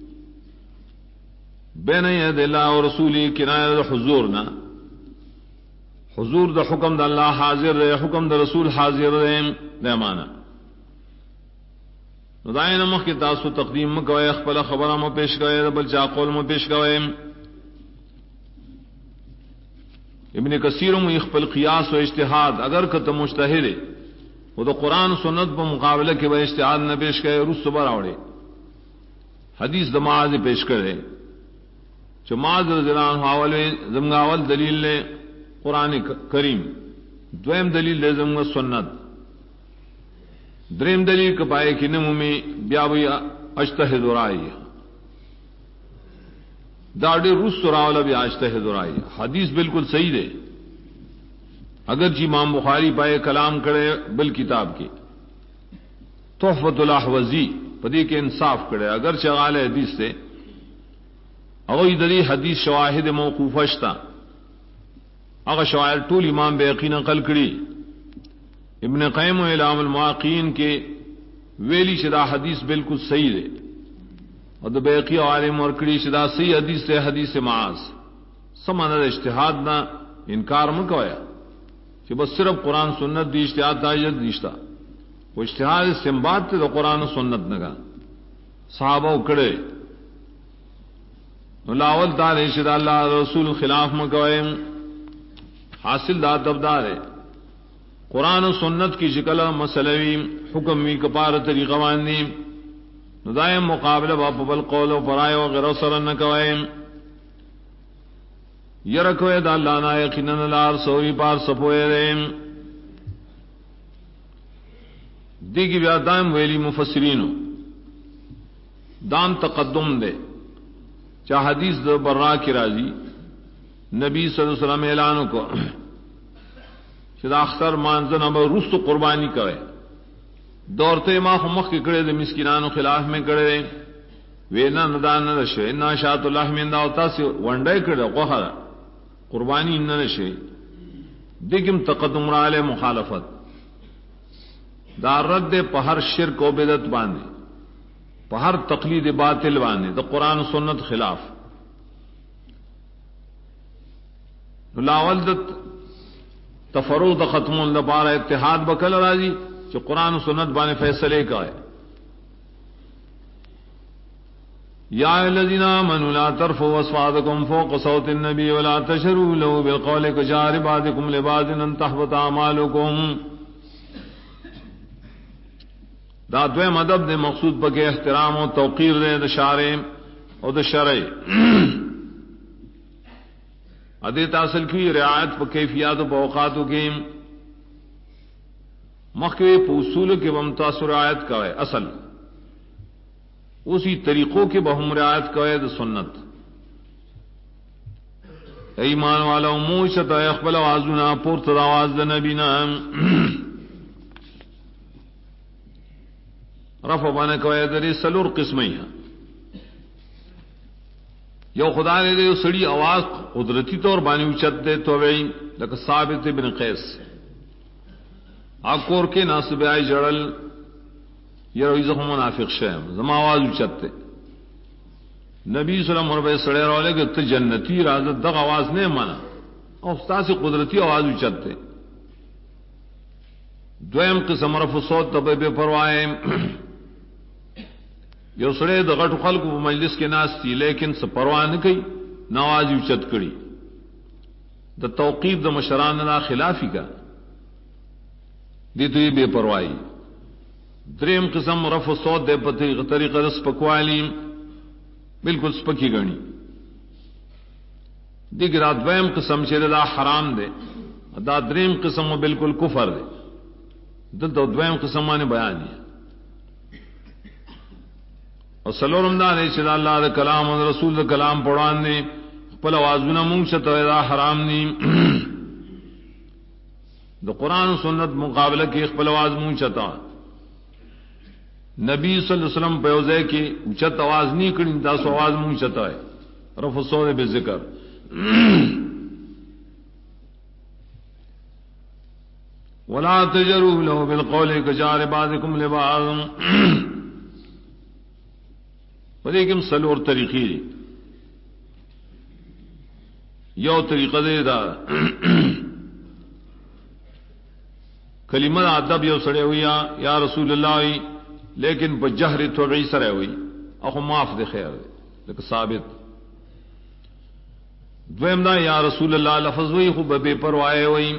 بین ید اللہ و رسولی کنایہ دا حضور نا حضور دا حکم دا اللہ حاضر رہے حکم دا رسول حاضر رہے دے مانا دائیں مخ کی تاسو تقدیم مکوئے اخبر خبرہ میں پیش گئے بل چاقول میں پیش گئے ابن کثیر میں اخبر قیاس و اجتہاد اگر کت مجتہد وہ تو قرآن سنت پر مقابلہ کے بھائی اشتہاد نہ پیش کرے رس صبر آوڑے حدیث دماغ پیش کرے جو معاذ رضی اللہ عنہ حوالے زمگاول دلیل لے قرآن کریم دویم دلیل لے زمگا سنت دریم دلیل کپائے کی نمو میں بیابی اجتہد رائی داڑی رس سراولا بھی اجتہد رائی حدیث بالکل صحیح دے اگر جی امام بخاری پائے کلام کرے بل کتاب کے تحفۃ الاحوزی پدی کے انصاف کرے اگر چغال حدیث سے اگر ادری حدیث شواہد موقوفشتا اگر شواہد طول امام بیقی نقل کری ابن قیم و اعلام المواقعین کے ویلی شدہ حدیث بالکل صحیح دے اور دو بیقی عالم اور کڑی شدہ صحیح حدیث سے حدیث معاذ سمانا اجتہاد نہ انکار مکویا کہ بس صرف قرآن سنت دی اشتہاد تاجد دیشتا وہ اشتہاد استنباط تے تو قرآن سنت نگا صحابہ کڑے لاول دار شدہ اللہ رسول خلاف مکوئے حاصل دا تبدار ہے قرآن و سنت کی شکل مسلوی حکم وی کپار طریقہ واندی ندائم مقابلہ باپ بل قول و فرائے وغیرہ سرن نکوئے یرکوئے دا اللہ نا یقینن لار سوری پار سپوئے ریم دیگی بیا دائم ویلی مفسرینو دام تقدم دے چاہ حدیث دا برا کی راضی نبی صلی اللہ علیہ وسلم اعلانوں کو چې دا اختر مانځنه به رستو قربانی کوي دورته ما خو مخ کې کړي د مسکینانو خلاف مې کړي وینا ندان نه شي ان شاء الله من دا او تاسو ونډای کړه غوخه قربانی نه شي دګم تقدم را علی مخالفت دا رد په هر شرک او بدعت باندې په هر تقلید باطل باندې د قران او سنت خلاف لاول د تفرق د ختمون لپاره اتحاد وکړ راځي چې قران او سنت باندې فیصله کوي یا الذین آمنوا لا ترفعوا اصواتکم فوق صوت النبی ولا تجهروا له بالقول كجهر بعضکم لبعض ان تحبط اعمالکم دا دوی مدب دے مقصود پکے احترام و توقیر دے دا شارع او دا شرع ادے تاصل کی رعایت پا کیفیات و پا اوقاتو کی مخوی پا اصول کے بمتاثر رعایت کوئے اصل اسی طریقوں کے بہم رعایت کوئے دا سنت ایمان والا موشت اقبل آوازنا پورت دا آواز دا نبینا رفع بانے کوئے دری سلور قسمیں یو خدا نے دے سڑی آواز قدرتی طور بانی اچت دے تو وئی لکہ ثابت بن قیس آکور کے ناصب آئی جڑل یہ روی زخم منافق شہم زم آواز اچت دے نبی صلی اللہ علیہ وسلم سڑے رولے کہ تو جنتی رازت دغ آواز نہیں مانا اور استاد سے قدرتی آواز اچت دے دویم قسم رفع صوت تبے بے پروائے یو سڑے د غټ خلکو په مجلس کې ناشتي لیکن څه پروا نه کوي نواز اوچت کړي د توقیف د مشران نه خلافی کا دي دوی بے پروايي دریم قسم رفع صوت د په طریقه رس پکوالی بالکل سپکی غني دیگر دویم قسم چې دا حرام دی دا دریم قسم بالکل کفر دی دلته دویم قسم باندې بیان دی اور سلورم دا نے چلا اللہ دا کلام اور رسول دا کلام پڑھان نے خپل آوازونه مونږ ته دا حرام ني دا قرآن و سنت مقابلہ کې خپل آواز مونږ چتا نبی صلی اللہ علیہ وسلم په اوځه کې اوچت आवाज نه کړي دا سو आवाज مونږ چتا ہے رفع صوت به ذکر ولا تجروا له بالقول كجار بعضكم لبعض لیکن سلور طریقی دی یو طریقہ دے دا کلمہ ادب یو سڑے ہوئی یا رسول اللہ ہوئی لیکن پا جہر طبعی سرے ہوئی اخو معاف دے خیر دے لیکن ثابت دویم دا یا رسول اللہ لفظ ہوئی خوب بے پروائے ہوئی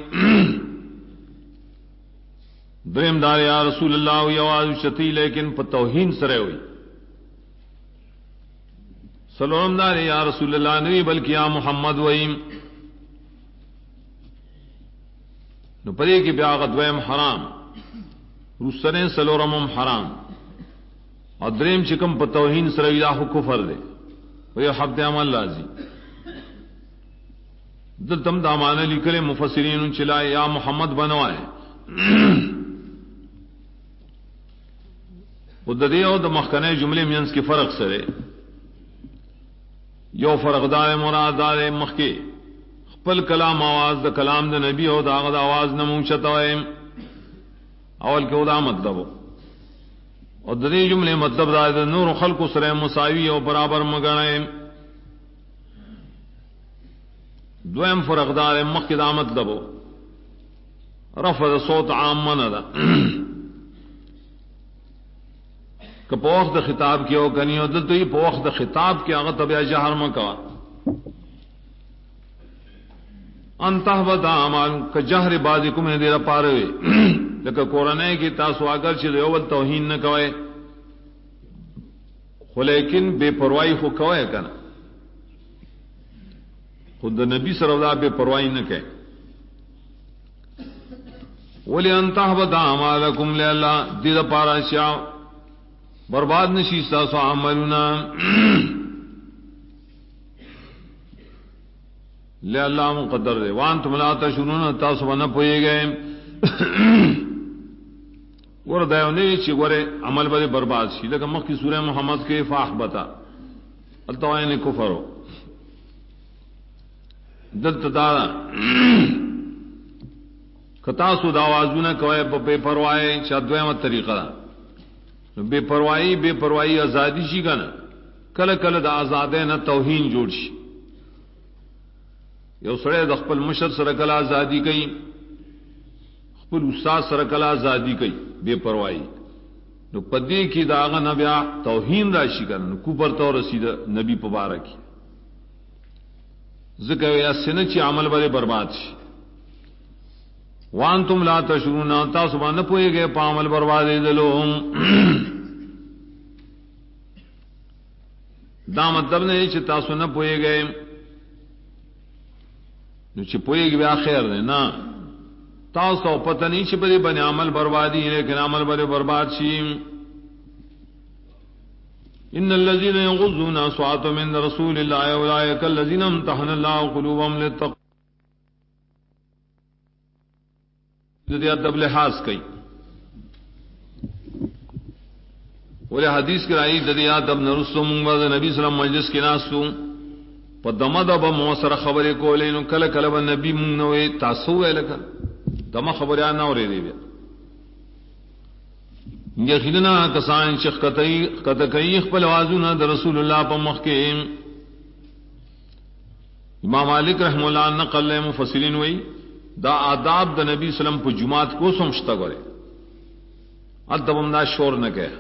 دویم دا یا رسول اللہ ہوئی آواز شتی لیکن پا توہین سرے ہوئی سلام دار یا رسول اللہ نبی بلکہ یا محمد ویم نو پدے کی بیاغت ویم حرام رسنے سلورمم حرام اور دریم چکم پا توہین سرویدہ کفر دے وی حبد عمل لازی دل تم دامانے لکلے مفسرین چلائے یا محمد بنوائے خود دے او دا مخکنے جملے مینس کی فرق سرے یو فرق دار مراد دار مخکی خپل کلام آواز دا کلام دا نبی او دا غد آواز نمون چتوئے اول کے دا مطلب اور دری جملے مطلب دا نور خلق سر مساوی او برابر مگنے دویم فرق دار مخکی دا مطلب رفع صوت عام من دا کہ پوخت خطاب کیا ہو کنی ہو تو یہ پوخت خطاب کیا اگر طبیع جہر مکا انتحبت اعمال کہ جہر بعضکم نے دیر پاروے لیکن قرآن ہے کہ تاسو اگر چیز اول توہین نہ کوئے خو لیکن بے پروائی خو کوئے کنا خود نبی صلی اللہ بے پروائی نہ کہے ولی انتحبت اعمالکم لے اللہ دیر پارا شاہ برباد نشی ساسو عملنا لے اللہ مقدر دے وانتم لا تشعرون تاسو نه پويږئ ور دایونه چې ګوره عمل به برباد شي لکه مخکې سوره محمد کې فاحبتا التوائن کفر دلته دا کتا سو دا आवाजونه کوي په بے پروايي چې دویمه طریقه ده بے پروايي ازادي شي کنه کله کله د آزادۍ نه توهین جوړ شي یو سره د خپل مشر سره کله ازادي کوي خپل استاد سره کله ازادي کوي بے پروايي نو پدې کې داغه نه بیا توهین راشي کنه کوپر تو رسید نبی مبارک ذکر یا سن چې عمل به برباد شي وانتم لا تشعرون تاسو باندې پويږئ په عمل بربادې دلوم دا مطلب نه چې تاسو نه پويږئ نو چې پويږئ بیا خیر دی نه تاسو پتہ نہیں چې په باندې عمل بربادي لیکن عمل به برباد شي ان الذين يغضون اصواتهم من رسول الله اولئك الذين امتحن الله قلوبهم للتقوى دې ادب لحاظ کوي ولې حدیث کې راځي د دې ادب نرسو موږ نبی صلی الله علیه وسلم مجلس کې ناسو په دمه د مو سره خبرې کولې نو کله کله به نبی موږ نو تاسو ویل دمه خبره نه اورې دی یقینا کسان چې کته کوي خپل आवाजونه د رسول الله په مخ کې امام مالک رحم الله نقل له مفسرین وی دا آداب د نبی سلام په جمعات کو سمجھتا غره ادبم دا شور نه کوي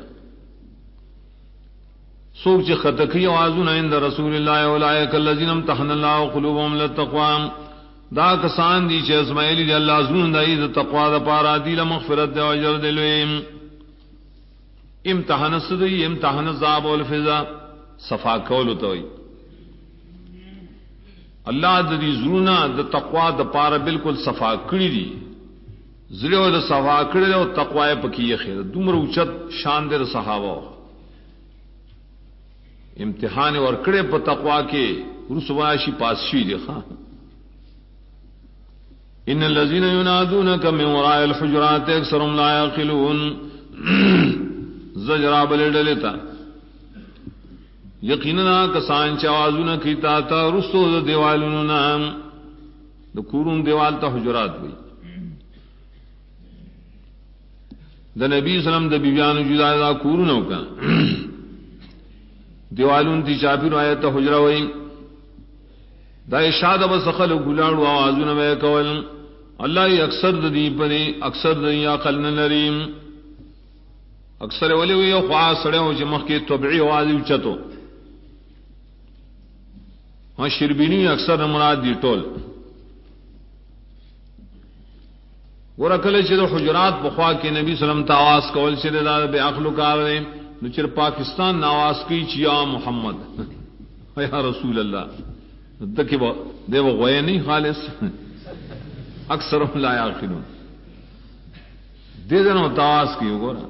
سوچ چې کته کوي आवाजونه عند رسول الله اولئک الذین امتحن الله قلوبهم للتقوى دا کسان دي چې اسماعیل دی الله زون دای د تقوا د پاره دی له مغفرت او اجر دلوي امتحان سدی امتحان الذاب والفضا صفا کول توي الله د دې زونه د تقوا د پاره بالکل صفا کړی دي زړه د صفا کړی او تقوا یې پکې خیر دومره اوچت شان در صحابه امتحان ور کړی په تقوا کې رسوا شي پاس شي دي ښا ان الذين ينادونك من وراء الحجرات اكثرهم لا يعقلون زجرا بلډلتا یقینا کسان چې आवाजونه کوي تا رسو د دیوالونو نام د کورون دیوال ته حجرات وي د نبی سلام د بیبیانو جدا دا کورونو کا دیوالون دي چاپی روایت ته حجرا وي دا اشاده بسخل ګلاړو आवाजونه وې کول الله اکثر د دې پرې اکثر د یا عقل نه لري اکثر ولي وي خو سره او چې مخ کې طبيعي आवाज اوچتو ها شربيني اکثر مراد دي ټول ورکل چې د حجرات په خوا کې نبی سلام ته आवाज کول چې دا به عقل کار دی نو چې پاکستان نواز کوي چې یا محمد یا رسول الله دکې و دیو غوې نه خالص اکثر لا یعقلون دې دنو تاواز کی وګوره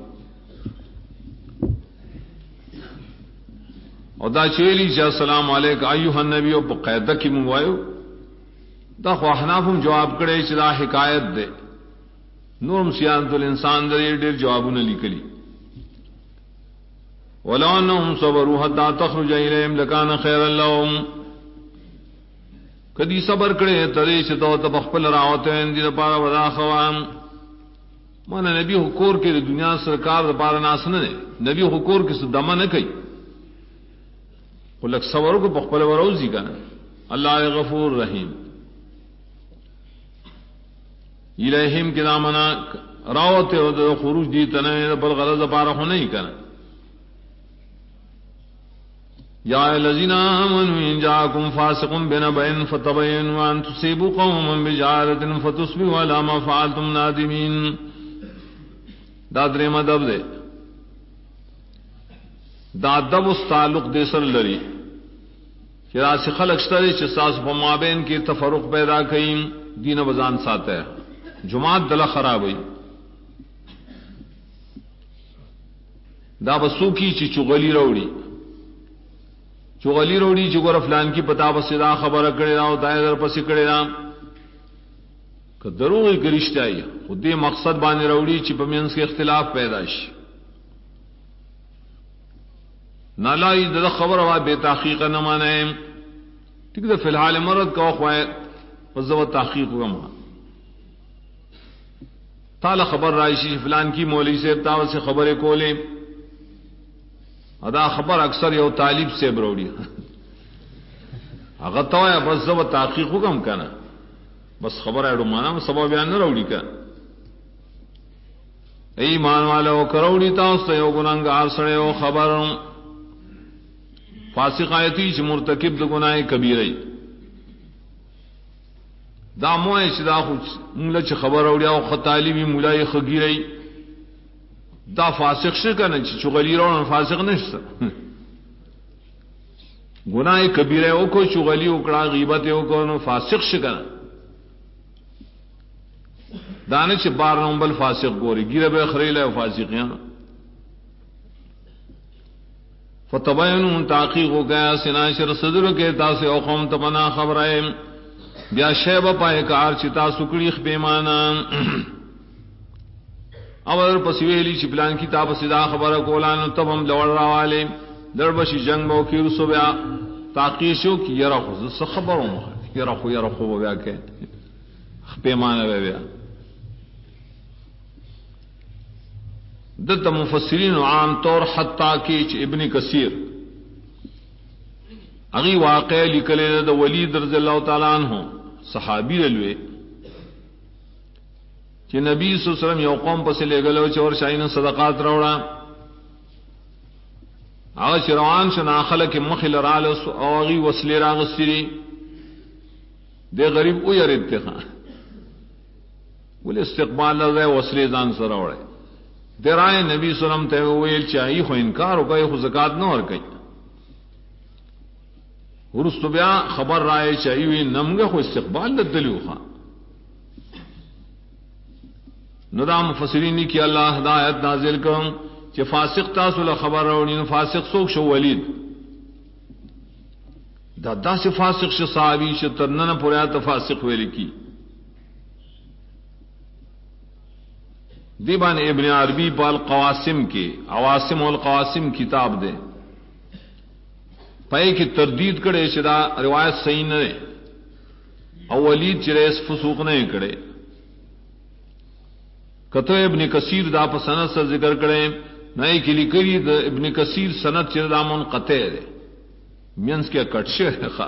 او دا چویلی چې السلام علیک ایها النبی او په قاعده کې مونږ وایو دا خو احنافم جواب کړي چې دا حکایت ده نورم سیانت الانسان دې ډېر جوابونه لیکلي ولو انهم صبروا حتى تخرج اليهم لكان خيرا لهم کدی صبر کړي ترې چې ته خپل راوته اندي لپاره ودا خوام مانه نبی حکور کې د دنیا سرکار لپاره ناس نه دی نبی حکور کې صدمه نه کوي ولک صبر کو خپل وروزي کنه الله غفور رحیم الیہم کې دامنا راوته او د خروج دي تنه بل غرض لپاره خو نه کنه یا الذین آمنوا ان جاءکم فاسق بنبأ فتبینوا ان تصیبوا قوما بجهالة فتصبحوا على ما فعلتم نادمین دا درې مدب ده دا ادب او تعلق د سر لري چې راس خلق شته چې ساس په مابین کې تفرق پیدا کړي دین وزان ساته جماعت دل خرابوي دا وسو کی چې چغلی وروړي چغلی روڑی چګور فلان کی پتا پس دا خبره کړي او دای در پس کړي را که دروغ کرشتای خو دې مقصد باندې روڑی چې په منځ کې اختلاف پیدا شي نالای د خبره وا به تحقیق نه مانه ٹھیک ده فی الحال مرد کا خو وزو تحقیق وما تعالی خبر راشی فلان کی مولوی سے تاو سے خبریں کولے ادا خبر اکثر یو طالب سے بروڑی اگر تو بس زو تحقیق حکم کنا بس خبر اڑو مانا سبب بیان نہ روڑی کا ایمان والو کروڑی تا اس یو گناہگار سڑے او خبر فاسق آیتی چ مرتکب د گناہ کبیرہ دا موه چې دا خو موږ چې خبر اوري او خطالبي مولای خګيري دا فاسق شي کنه چې چغلی روان فاسق نشته گناہ کبیرہ او کو چغلی وکړه غیبت او کو نو فاسق شي کنه دانه چې بار نومبل فاسق ګوري ګیره به خریله فاسقیان فتبینوا تحقیق ہو گیا سناشر صدر کے تاسے او قوم تبنا خبرائے بیا شیب پائے کار چتا سکڑی خبیمانا اور پسویلی چپلان کی تاب صدا خبر کولان تب ہم لوڑ راوالے دربشی جنگ بو کی رسو بیا تاقیشو کی یرخو زس خبروں یرخو بیا کہ خبیمانا بیا دت مفسرین عام طور حتی کہ ابن کثیر اگی واقع لکلے د ولید رضی اللہ تعالی عنہ صحابی رلوے کہ نبی صلی اللہ علیہ وسلم یو قوم پس لے گلو چور شاین صدقات روڑا اغا چروان شنا خلق مخل رال او اغي وسلی راغسری دے غریب او یرید تخان ول استقبال لے وسلی دان سروڑے درائے نبی صلی اللہ علیہ وسلم تے ویل چاہیے خو انکار ہو گئے خو زکات نہ اور کئی ورست بیا خبر رائے چاہیے نمگے خو استقبال دلیو خان ندام مفسرین کی اللہ ہدایت نازل کرم کہ فاسق تاسو خبر راوڑی فاسق سوک شو ولید دا سے فاسق شو صحابی شو ترنن پوریا تفاسق ویلی کی دیبان ابن عربی پال قواسم کے عواسم والقواسم کتاب دے پائے کی تردید کرے شدا روایت صحیح نہ دے او ولید چریس فسوق نہیں کرے کتو ابن کثیر دا پسند سے ذکر کرے نئے کلی کری دا ابن کثیر سند چردا منقطع دے مینس کیا کٹشے خا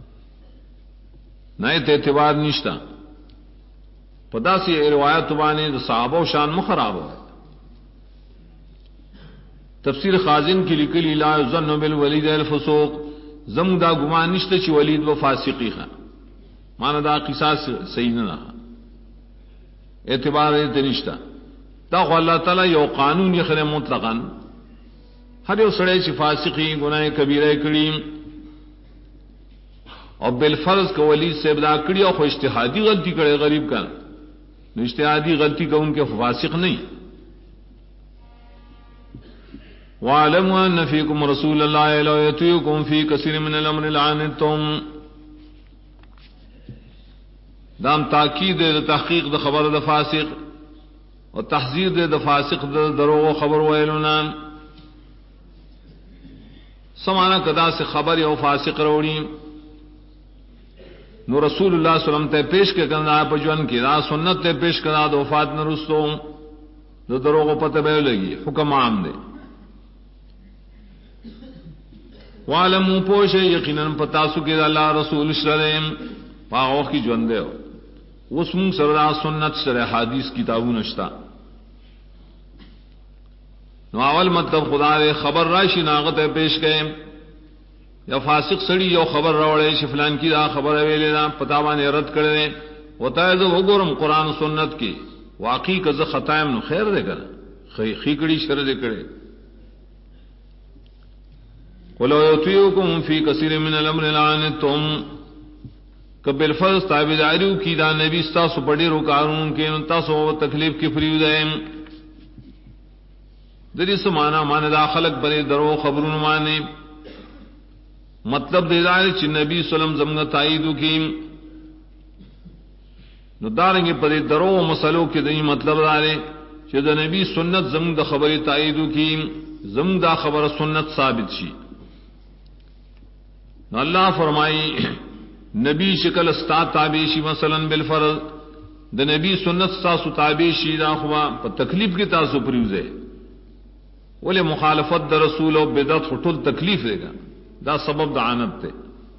نئے اعتبار نشتا پدا سی روایت بانے صحابہ و شان مخراب ہو تفسیر خازن کی لکلی لا یظن بالولید الفسوق زمدا گمان نشتے چ ولید و فاسقی خان مانا دا قصاص صحیح نہ اعتبار نشتا دا خو اللہ تعالی یو قانون یخره مطلقاً ہر یو سڑے چ فاسقی گناہ کبیرہ کڑی اور بالفرض کو ولید سے بدا کڑی اور اجتہادی غلطی کرے غریب کا اجتہادی غلطی کا ان کے فاسق نہیں وَاعْلَمُوا أَنَّ فِيكُمْ رَسُولَ اللَّهِ لَوْ يُطِيعُكُمْ فِي كَثِيرٍ مِنَ الْأَمْرِ لَعَنِتُّمْ دام تاکید تحقیق د خبر د فاسق اور تحذیر د فاسق د دروغ خبر ویلونا سمانا کدا سے خبر او فاسق روڑی نو رسول اللہ صلی اللہ علیہ وسلم تے پیش کے کرنا پجون کی را سنت تے پیش کرا دو وفات نہ رستو دو دروغ پتہ بے لگی حکم عام دے وعلموا پوش یقینا پتاسو کہ اللہ رسول شرم پاو کی جون دے وسم سرا سنت سر حدیث کتابوں نشتا نو اول مطلب خدا دے خبر راشی ناغت پیش گئے یا فاسق سڑی یو خبر راوڑے شفلان کی دا خبر ویلے نا پتاوان رد کرے ہوتا ہے تو وګورم قرآن و سنت کی واقعی کز خطائم نو خیر دے کر خیکڑی شر دے کرے ولو یطیعکم فی کثیر من الامر لعنتم کبل فرض تابعداریو کی دا نبی تاسو بڑے رکارون کے تاسو تکلیف کی فریضہ ہے دری سمانا مان دا خلق بنے درو خبرون مانے مطلب دے دار چې نبی سلام زمغه تایید کی نو دارنګ په دې درو مسلو کې دې مطلب داري چې د نبی سنت زمغه د خبرې تایید کی زمغه دا خبره سنت ثابت شي. نو الله فرمایي نبی شکل استا تابع شي مثلا بالفرض د نبی سنت تاسو تابع شي دا خو په تکلیف کې تاسو پریوزه ولې مخالفت د رسول او بدعت ټول تکلیف دیګا دا سبب د عنت ته.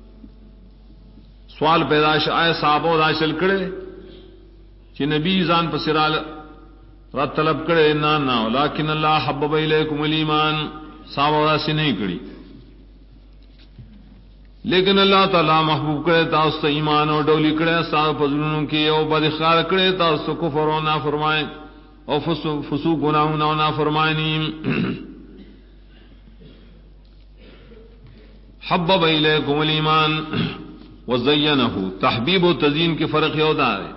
سوال پیدا شای صحابه دا شل کړي چې نبی ځان په سرال را طلب کړي نه ولکن الله حبب الیکم الایمان صحابه دا سې نه کړي لیکن اللہ تعالی محبوب کرے تاسو ته ایمان او ډولی کړي تاسو په ځلونو کې او بدخار کړي تاسو کفر او نافرمانی او فسوق گناہوں او نافرمانی. حبب الیکم الایمان وزینه تحبیب و تزیین کے فرق یہ ہوتا ہے.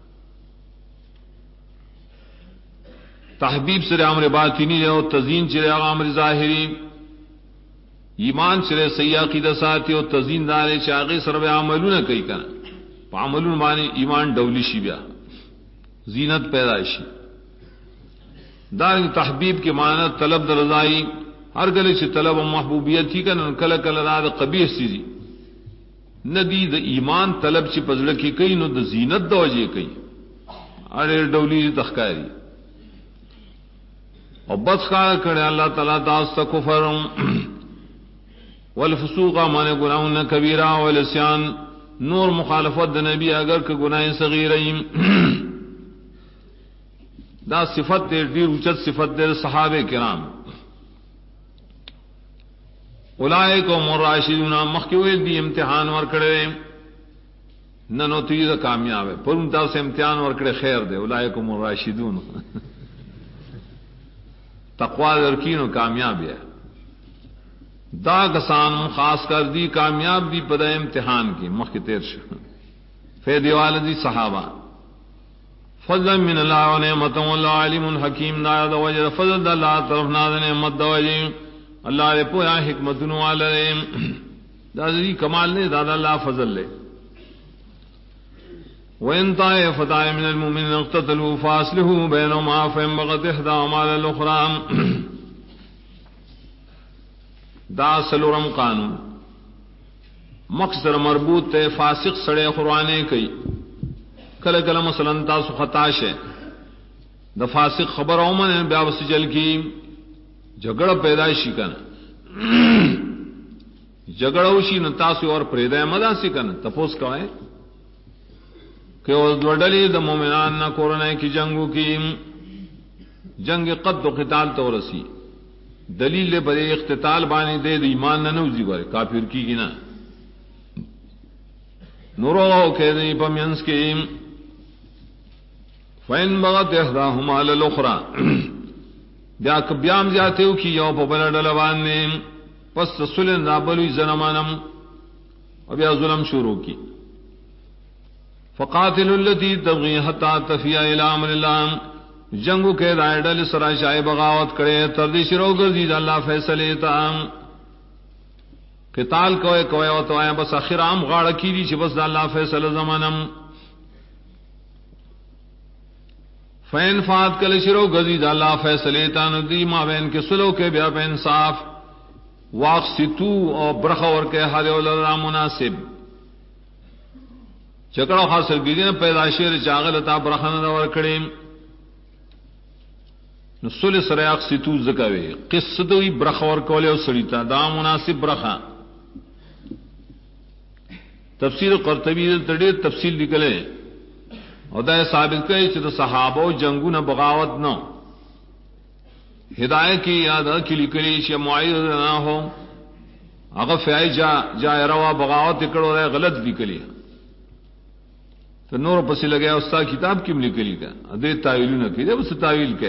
تحبیب سے امر باطنی ہے اور تزیین سے امر ظاہری. ایمان سره صحیح عقیدہ ساتي او تزیین دار چاغي سره عملونه کوي کنه په عملونه باندې ایمان ډولی شي بیا زینت پیدا شي. دا تحبیب کے معنی طلب د رضای ہر گله چې طلب او محبوبیت هی کنه کله کله را قبیح سي ندی د ایمان طلب چې پزړه کې کوي نو د زینت د وجه کوي اړ ډولی تخکاری او بس کار کړي الله تعالی تاسو کفر والفسوق مانے گناہوں کبیرہ والعصیان نور مخالفت د نبی اگر کہ گناہ صغیرین دا صفت دے ډیر اوچت صفت دے صحابہ کرام اولئک هم الراشدون مخکوی دی امتحان ور کړي ننو تی کامیاب ہے پر ان تاسو امتحان ور کړي خیر دے اولئک هم الراشدون تقوا درکینو کامیاب ہے. دا کسان خاص کر دی کامیاب دی پدہ امتحان کی مخ تیر فیدی والدی صحابہ فضل من اللہ و نعمت واللہ علیم حکیم دا وجہ فضل دا اللہ طرف ناد نعمت دا وجہ اللہ رے پویا حکمت والے دا دی کمال لے دا اللہ فضل لے. وَإِن طَائِفَتَانِ مِنَ الْمُؤْمِنِينَ اقْتَتَلُوا فَأَصْلِحُوا بَيْنَهُمَا فَإِن بَغَتْ إِحْدَاهُمَا عَلَى الْأُخْرَى دا سلورم قانون مقصر مربوط تے فاسق سڑے قرآنے کئی کل کل مثلا تاسو خطاش ہے دا فاسق خبر اومن بیا وسجل کی جھگڑ پیدائشی کنا جھگڑوشی نہ تاسو اور پریدہ مدا سی کنا تپوس کوئے کہ وہ دوڑلی دا مومنان نہ کورنے کی جنگو کی جنگ قد و قتال تو رسی دلیل بڑے اختتال بانے دے ایمان نہ نوزی گورے کافر کی گنا نورو کہ نہیں پمینس کے فین بغت احداهما علی الاخرى بیا کبیام جاتے ہو کی یو پبل ڈلوان نے پس سلن رابلوی زنمانم اب یا ظلم شروع کی فقاتل التي تبغي حتى تفيء الى امر الله جنگو کے رائڈل سرا شائے بغاوت کرے تردی شروع گردید اللہ فیصلے تام قتال کوئے کوئے و تو آیا بس آخر عام غاڑ کی دی چھ بس اللہ فیصلہ زمانم فین فات کل شروع گردید اللہ فیصلے تام دی ما بین کے سلو کے بیا بے انصاف واقستو اور برخور کے حال اللہ مناسب چکڑو خاصر گردین پیدا شیر چاغلتا برخن دور کڑیم نسل سریاق ستو زکوے قصدوی برخور کولے و سڑیتا دا مناسب برخا تفسیر قرطبی تڑیر تفصیل نکلے اور دا ثابت کرے چھتا صحابہ جنگو نہ بغاوت نہ ہدایت کی یاد کی لکلی چھ معاید نہ ہو اگر فیائی جائے روا بغاوت اکڑو رہے غلط لکلی تو نور پسی لگیا استاد کتاب کیم لکلی کا ادھر تعویل نہ کی جب اس تعویل کہ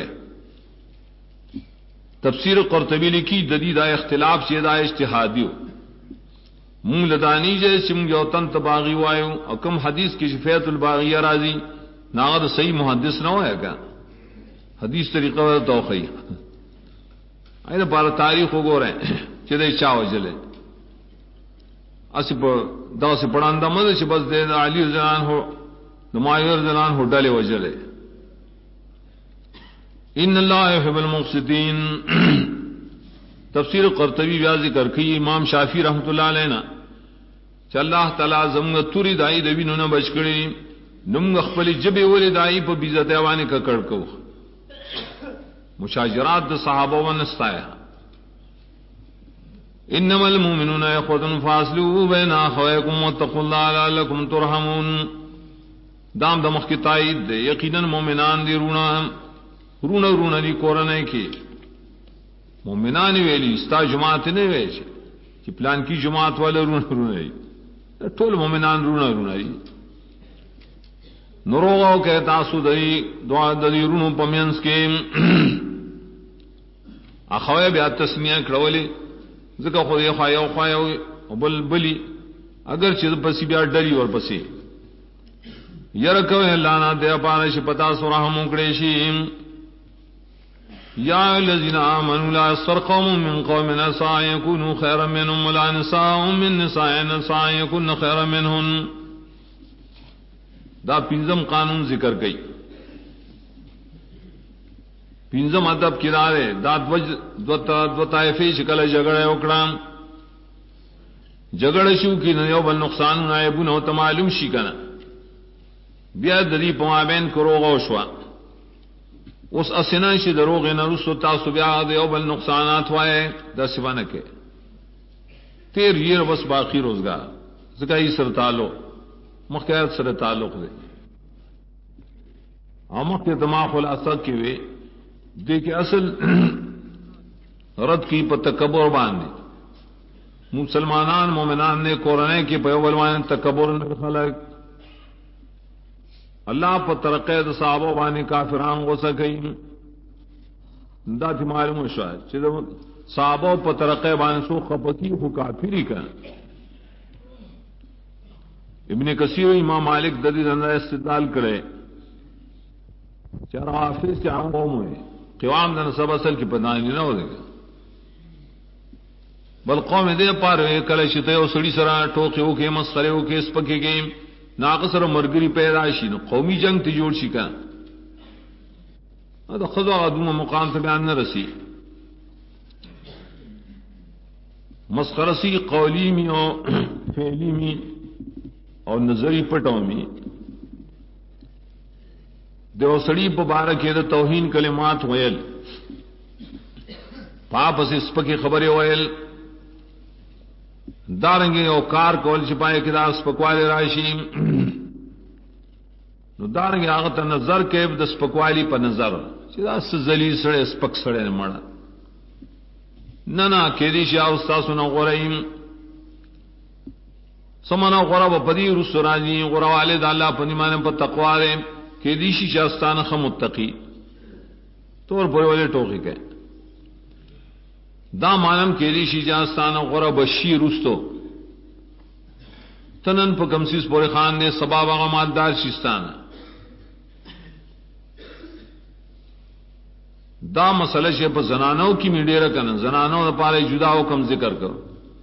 تفسیر قرطبی لکھی جدید اختلاف سے دا اجتہادیو مونگ لدانی جے سم یوتن تباغی وایو اکم حدیث کی شفیعت الباغیہ راضی ناغد صحیح محدث نہ ہویا کا حدیث طریقہ توخی اینا پارا تاریخ ہو گو رہے چدے چاو جلے اسی دا سے پڑھاندا مد چې بس دے علی رضی اللہ عنہ نمایاں رضی اللہ عنہ ډلې وجلې. ان اللہ یحب المقسطین. تفسیر قرطبی بیا ذکر کی امام شافعی رحمۃ اللہ علیہ نا چې الله تعالی زموږ توري دای د وینو نه بچ کړي نوم خپل جبه ولې دای په بیزت یوانه ککړ کو. مشاجرات د صحابه ونستایا. انما المؤمنون اخوة فاصلوا بين اخويكم واتقوا الله لعلكم ترحمون. دام د مخ کی تایید دے یقینا مومنان دی رونا دی کورنه کی مومنان ویلی استا جماعت نه وی چې پلان کی جماعت والے رونا دی ټول مومنان رونا دی. نروغو کہ تاسو دی دعا دی رونو پمینس کې اخوی بیا تسمیه کړولې ځکه خو یې خایو او بلی اگر چې پسی بیا ډری ور پسی یرکوه الله نه دې پاره چې پتا سو رحم وکړي شي. یا الذین آمنوا لا يسخر قوم من قوم عسى أن يكونوا خيرا منهم ولا نساء من نساء عسى أن يكن خيرا منهن. دا پنځم قانون ذکر کړي. پنځم ادب کړه دا دو طائفې شکل جګړه وکړه جګړه شو کې نه یو بل نقصان نایبونه او معلوم شي کنه بیا د دې په مابین کروغه شو. اوس اسنه شي دروغ نه رسو تاسو بیا د یو بل نقصانات وای د سیوانه کې تیر یې بس باقی روزګار زګای سره تعلق مخکې سره تعلق دی. امکه دماغ الاثر کې وي دې کې اصل رد کی په تکبر باندې مسلمانان مومنان نے قرآن کے پیغمبران تکبر نہ خلق اللہ پر ترقی د صحابہ باندې کافران غوسه کوي. دا چې معلومه شو چې صحابہ پر ترقی باندې سو خپکی خو کافری کړه. ابن کثیر امام مالک د دې نه استدلال کړي چې حافظ چې عام قوم وي قوام د نسب اصل کې پدانی نه ودی بل قوم دې پاره کله چې ته یو سړي سره ټوکې وکې مسخره وکې سپکې کې ناقص سره مرګري پیدا شي نو قومي جنگ ته جوړ شي کا دا خدا غدوم مقام ته بیان نه رسی. مسخره سی قولی می او فعلی می او نظری پټو می دیو سړی په بار کې د توهین کلمات ویل پاپ سے سپکی خبریں ویل دارنګ او کار کول چې پای کې داس پکواله راشي نو دارنګ هغه ته نظر کې د سپکوالی په نظر چې دا سزلی سره سپک سره نه مړ نه کې دي چې او تاسو نه غوړیم سمانه غوړه په دې رسولانی غوړواله د الله په نیمانه په تقوا لري کې دي چې شاستانه خ متقی تور په ولې ټوکی کې دا مانم کې دي چې شاستانه غوړه بشیر رستو تنن په کمسیس پورې خان نے سبب هغه مالدار شستانه دا مسئلہ چې په زنانو کې میډیره کنه زنانو لپاره جدا حکم ذکر کرو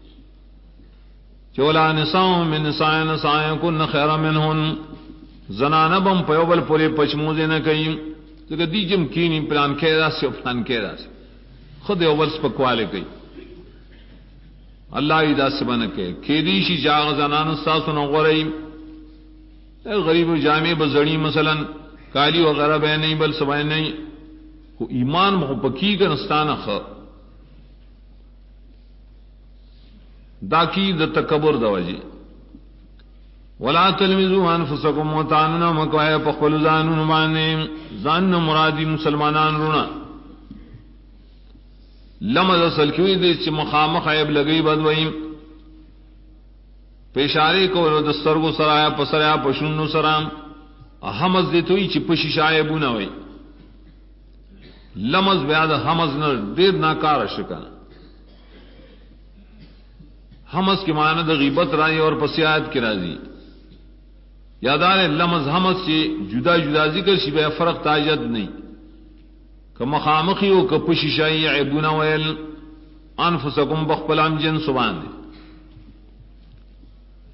چولا نساء من نساء نساء كن خيرا منهن زنانه بم په یو بل پورې پچموزه نه کوي ځکه دې جم کینی پلان کې راځي پلان کې راځي خود یو بل سپکواله کوي الله ای داس باندې کې دې شي جاغ زنانو تاسو نه غوړی غریب جامع بزړی مثلا کالی وغیرہ به نه بل سبای نه کو ایمان محبکی کنستانه خ دا کی د تکبر د وجه ولا تلمزوا انفسکم وتعنوا مکوای په خپل ځانونو باندې ځان مرادی مسلمانان رونا لمز اصل کیوی دې چې مخامخ عیب لګی بدویم پېشاری کو د سترګو سره پسریا پښونو سره احمد دې توي چې پشي شایبونه وای لمز بیا د حمز نه ډیر ناکاره شکن حمز کی معنی د غیبت راځي اور پسیات کی راځي یادار لمز حمز چې جدا جدا ذکر شي به فرق تاجد نه کما خامخي او کپ شیشای عیبونه ویل انفسکم بخپلام جن سبحان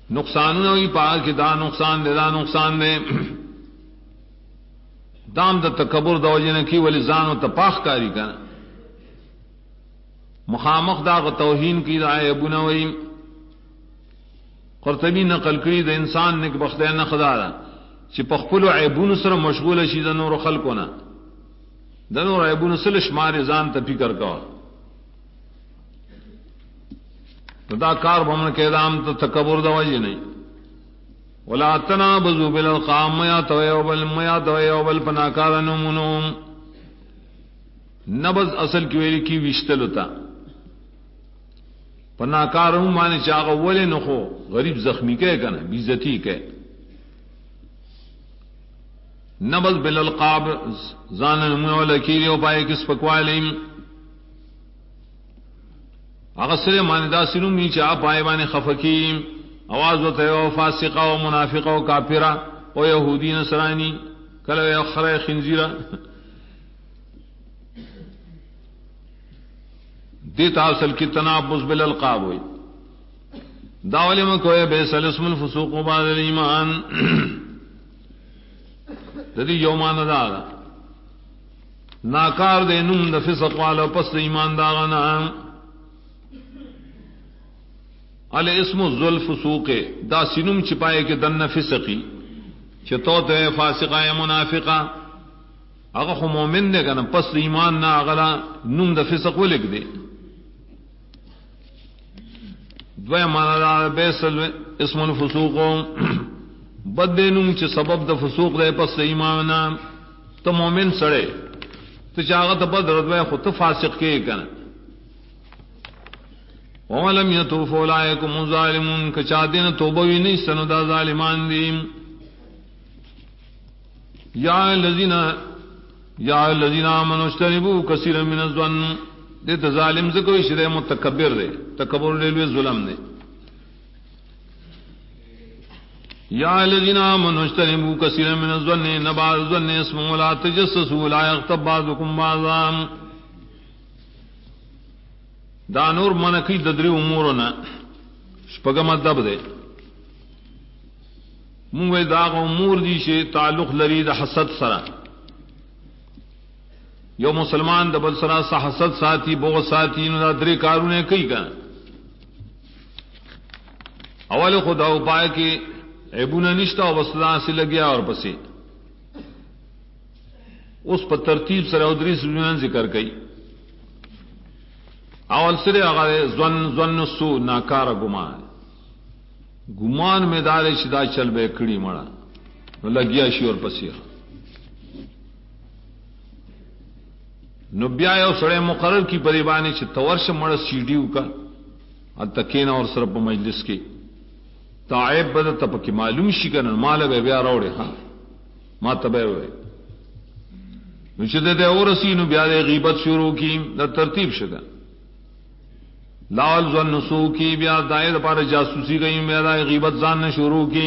نقصان ہوئی پاک کی دا نقصان دے دا نقصان دے دام دا تکبر دا وجہ کی ولی زان و تپاخ کاری کا مخامخ دا توہین کی دا عیبنا وی قرطبی نقل کری دا انسان نک بخدے نخدا دا چی پخپلو عیبون سر مشغول شی دا نور خلقونا دا نور عیبون سر شمار زان تا فکر کوا دا کار بمن کے دام تو تکبر دا وجہ نہیں ولا تنابزوا بالالقاب میا تویوبل پناکار نمونوم نبز اصل کی ویلی کی وشتلتا پناکاروں مانے چاغ ولے نخو غریب زخمی کے کنا بیزتی کے نبز بالالقاب زان نمونو لکیریو پائے کس پکوالیم اغسر مانے دا سنو میچا پائے بانے خفکیم آواز ہوتا ہے او فاسقہ و منافقہ و کافرہ او یہودی نصرانی کلو یا خرہ خنزیرہ دیتا اصل کی تنابز بالالقاب ہوئی داولی میں کوئی بیسل اسم الفسوق و بعد الایمان دادی یومان دادا ناکار دے نم دا فسق والا پس ایمان داغنا علی اسم الظلف فسوق دا سنم چھپائے کہ دن فسقی چھتو تے فاسقہ یا منافقہ اگر خو مومن دے کنا پس ایمان نا اغلا نم دا فسق ولک دے دوے مانا دا بیسل اسم الفسوق بد دے نم چھ سبب دا فسوق دے پس ایمان نا تو مومن سڑے تو چاہتا بد ردوے خود تو فاسق کے کنا وَلَمْ يَتُوبُوا فَأُولَٰئِكَ هُمُ الظَّالِمُونَ کچادین توبوی نہیں سنو دا ظالمان دیم یا الذین آمنوا اجتنبوا کثیرا من الظن دیتا ظالم سے کوئی شدہ متکبر دے تکبر لیلوی ظلم دے یا الذین آمنوا اجتنبوا کثیرا من الظن نبعض الظن اسم ولا تجسسوا لا یغتب بعضکم بعضا دا نور منکی ددری امورنا شپگم ادب دے منگوی داغ امور دی شے تعلق لری دا حسد سرا یو مسلمان دا بل سرا سا حسد ساتھی بغض ساتھی نو دا دری کارونے کئی کنا اول خدا اپائے کہ عیبونا نشتا و بسدان سے لگیا اور پسے اس پر ترتیب سرا ادری سجنان ذکر کئی اول سرے اگر ظن سو ناکار گمان گمان میں دارے شدا چل بے کڑی مڑا نو لگیا شی اور پسیر نو بیا یو سڑے مقرر کی پریبانی چھ تورش مڑ سیڈیو کا اتکینا اور سرپ مجلس کی تعیب بدا تپکی معلوم شی کرن مالا بے بیا روڑے ہاں ما تبے ہوئے نو چھ دے اور اسی نو بیا دے غیبت شروع کی دا ترتیب شدہ لاول ظن سو کی بیا دائر پار جاسوسی گئی بیا دائر غیبت زان نے شروع کی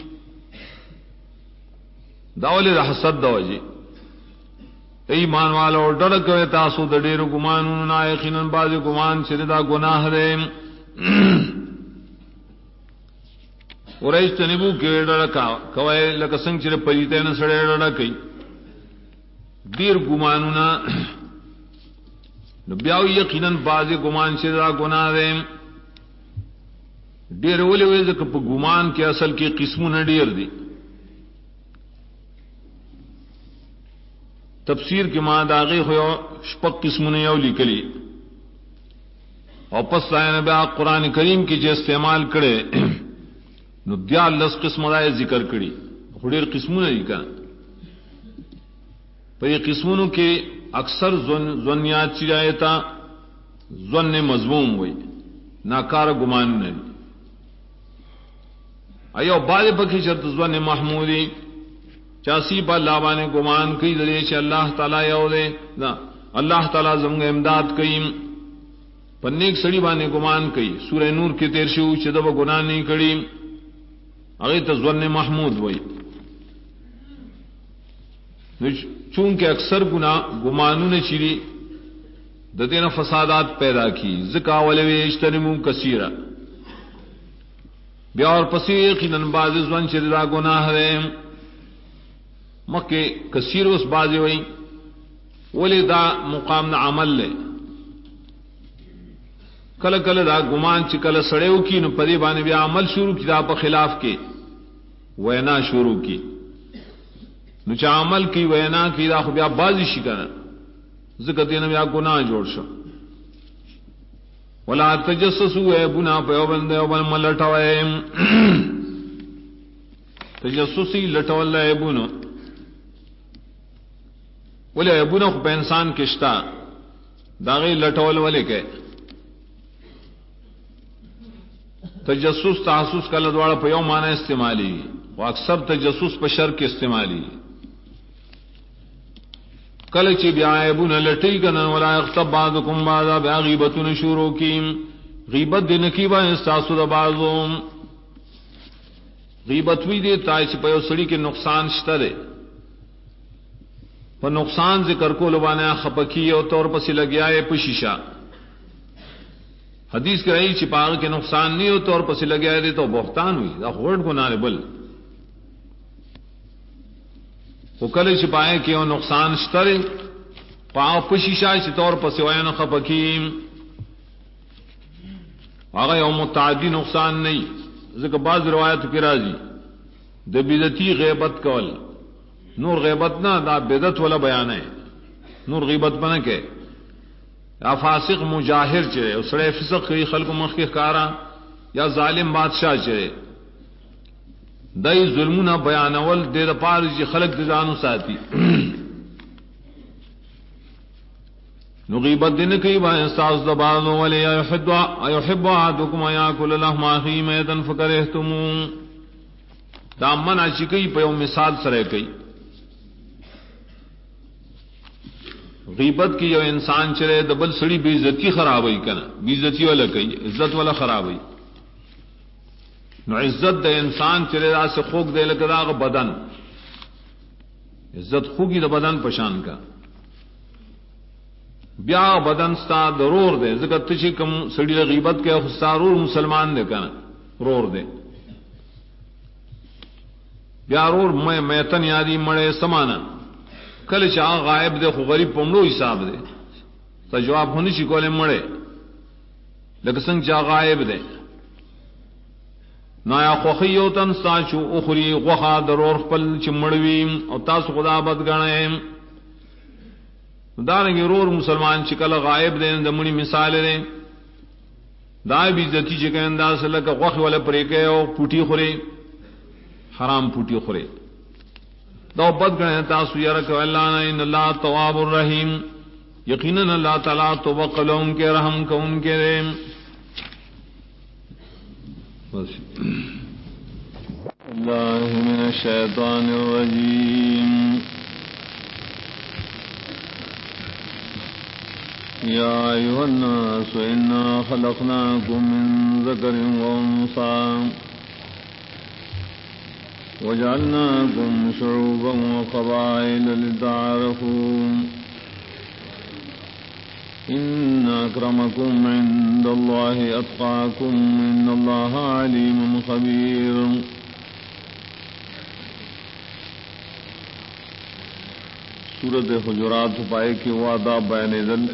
داولی دا حسد دو جی ایمان والا اور ڈرک گئے تاسو دا دیر گمانون نائقینن بعض گمان شردا گناہ دے اور اجتنبو کے ڈرکا کوئے لکسنگ چرے پریتین سڑے ڈرکی دیر گمانونا بیاو یقیناً بعض گمان شدہ گناہ دے ڈیر ولی ہوئے ذکر پا گمان کے اصل کی قسموں نے ڈیر دی تفسیر کے ماں داغی ہوئے شپک قسموں نے یو لکلی اور پس آئین بیا قرآن کریم کی جو استعمال کرے نو دیال لس قسم دائے ذکر کری خودیر قسموں نے لکھا پر یہ قسموں کے اکثر ظنیات چیزایتا ظن مضموم ہوئی ناکار گمان نہیں ایو بعد پکی شرط ظن محمودی چاسی با اللہ بانے گمان کئی دلے چا اللہ تعالیٰ یو دے نا اللہ تعالیٰ زمگ امداد کئی پنیک سڑی بانے گمان کئی سورہ نور کی تیر شو چا دبا گناہ نہیں کری اگر تا ظن محمود ہوئی چونکہ اکثر گمانوں نے چیری دتینا فسادات پیدا کی ذکا ولوی اجتنبوا کثیرا بیا اور پسی یقیناً باز ځوان چې دا گناہ ده مکه کثیر اس بازی وئی ولی دا مقام دا عمل لے کل کل دا گمان چې کله سړیو کی نو پدی باندې بیا عمل شروع کی دا په خلاف کې وینا شروع کی نو چې عمل کی وینا کی دا خو بیا بازی شي کنه ذکر دین بیا گناہ جوړ شو ولا تجسسوا ابنا په بند او بل ملټوي تجسسی لټول ابونو ولی ابونو خو په انسان کې شتا دا غي لټول ولې کې تجسس تحسس کله دواړه په یو معنی استعمالي او اکثر تجسس په شر کې استعمالي کله چې بیا ابونو لټي کنه ولا يغتب بعضكم بعضا غیبتون شروع کیم غیبت دین کی با استاسو د بعضو غیبت وی دی تای چې په یو سړي کې نقصان شته ده په نقصان ذکر کول باندې خپکی او تور پسې لګیاي په شیشا حدیث کې راځي چې پاغه کې نقصان نه او تور پسې لګیاي دي تو بہتان وي دا غوړ ګناه نه بل وکله چې پای کې او نقصان شته پاو په شیشا چې تور پسې وای نه خپکی هغه یو متعدی نقصان نه ځکه بعض روایت کې راځي د بدعتي غیبت کول نور غیبت نہ دا بدعت والا بیان ہے نور غیبت بنا کے یا فاسق مجاہر چرے اسڑے فسق کی خلق مخ کے کارا یا ظالم بادشاہ چرے دای ظلمنا بیان اول دے پار جی خلق دانو ساتھی نو غیبت دین کی با استاذ دبانو ولی یحب احدکم یاکل لحم اخی میتا فکرهتم دا منع چکی په یو مثال سره کوي غیبت کی جو انسان چرے دبل سڑی بے عزتی خراب ہوئی کنا بے عزتی والا کئی عزت والا خراب ہوئی نو عزت دے انسان چرے دا سے خوک دے لگا بدن عزت خوکی دا بدن پشان کا بیا بدن ستا ضرور دے ذکر تشی کم سڑی غیبت کے خستارور مسلمان دے کنا رور دے بیا رور میں میتن یادی مڑے سمانا کل چاہ غائب دے خو غریب پمڑو حساب دے تا جواب ہونی چی کولے مڑے لکسنگ چاہ غائب دے نایا خوخیو تنستا چو اخری غخا درور پل چی مڑویم او تاس خدا بد گنائیم دارنگی رور مسلمان چی کل غائب دے دمونی مثال دے دائی بیزتی چی کہن دا سلک غخ والا پریکے او پوٹی خورے حرام پوٹی خورے دو بد گئے تاسو یرک اللہ ان اللہ تواب الرحیم یقیناً اللہ تعالیٰ توبہ قبل ان کے رحم کو ان کے دے اللہ من الشیطان الرجیم یا ایھا الناس انا خلقناکم من ذکر وانثى وجعلناكم شعوبا وقبائل لتعارفوا إن أكرمكم عند الله أتقاكم إن الله عليم خبير سورة حجرات پائے کی وعدہ بین ذل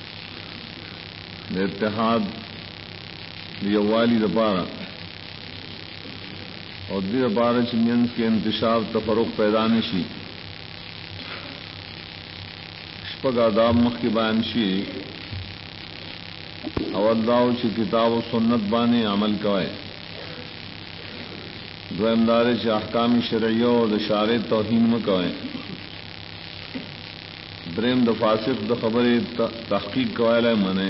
اتحاد لیوالی دپارا اور دیر بارش مینس کے انتشار تفرق پیدا نشی شپگ آداب مخ کی بیان شی اوداو چی کتاب و سنت بانی عمل کوئے دویم دار چی احکام شرعیہ و دشار توہین مکوئے دریم دفاسق د خبر تحقیق کوئے لئے منے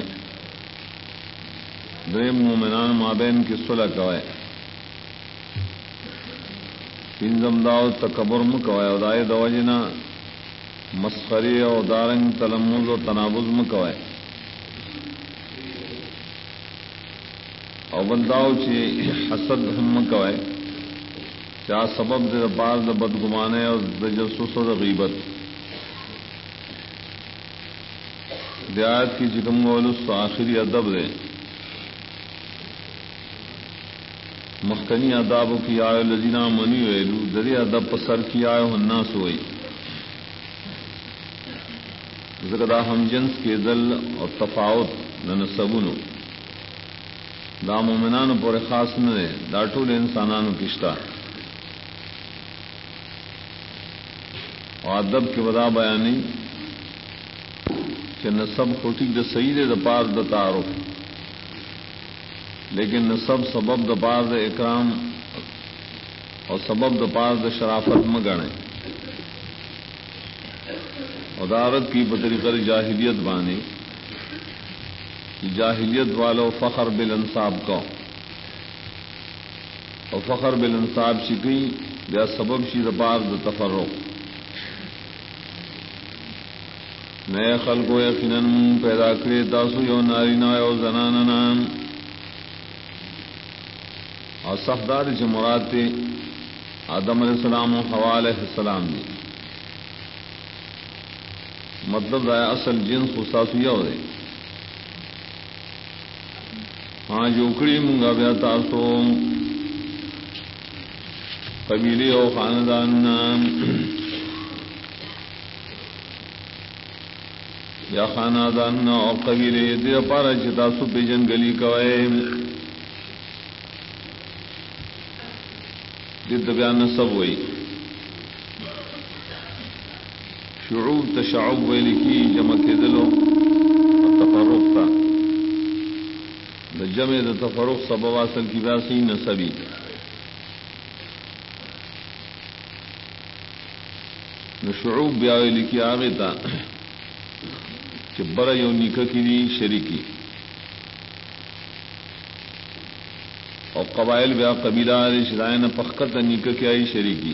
دریم مومنان مابین کی صلح کوئے پنزم داو تکبر مکوائے او دائی دوجنا مسخری او دارنگ تلمز و تنابز مکوائے او بنداو چی حسد ہم مکوائے چاہ سبب دے بار دا بدگمانے اور دجسس و غیبت دیات کی چکم گولس تو آخری ادب دے مخکنی آداب کی آئے الذین آمنوا ویلو دری ادب پسر کی آئے الناس ہوئی زکدا ہم جنس کے دل اور تفاوت ننسبونو دا مومنانو پر خاص نہ دا ټول انسانانو کشتا اور ادب کے ودا بیانی کہ نسب خوٹی دا سید دا پار دا تعارف لیکن نسب سبب دا پار دا اکرام اور سبب دا پار دا شرافت مگنے ادارت کی بطریقہ جاہلیت بانے جاہلیت والو فخر بالانصاب کو اور فخر بالانصاب شکی یا سبب شی دا پار دا تفرق نئے خلق و یقیناً پیدا کرے تاسو یو نارینا یو زناننا اور صحدار سے مراد تے آدم علیہ السلام و حوا علیہ السلام دی مطلب ہے اصل جنس خصاص یو دے ہاں جو اکڑی منگا بیا تاسو قبیلے و خاندان یا خاندان اور قبیلے دے پارا چتاسو پہ جنگلی کوئے جد بیان سب ہوئی شعوب تشعب وے لکھی جمع کے دلو تفرق تھا جمع د تفرق سبب اصل کی باسی نسبی شعوب بیاوے لکھی آگے تھا کہ برا یو نکاح کی دی شریکی اور قبائل بیا قبیلہ شرائن پخت نکاح کی آئی شریکی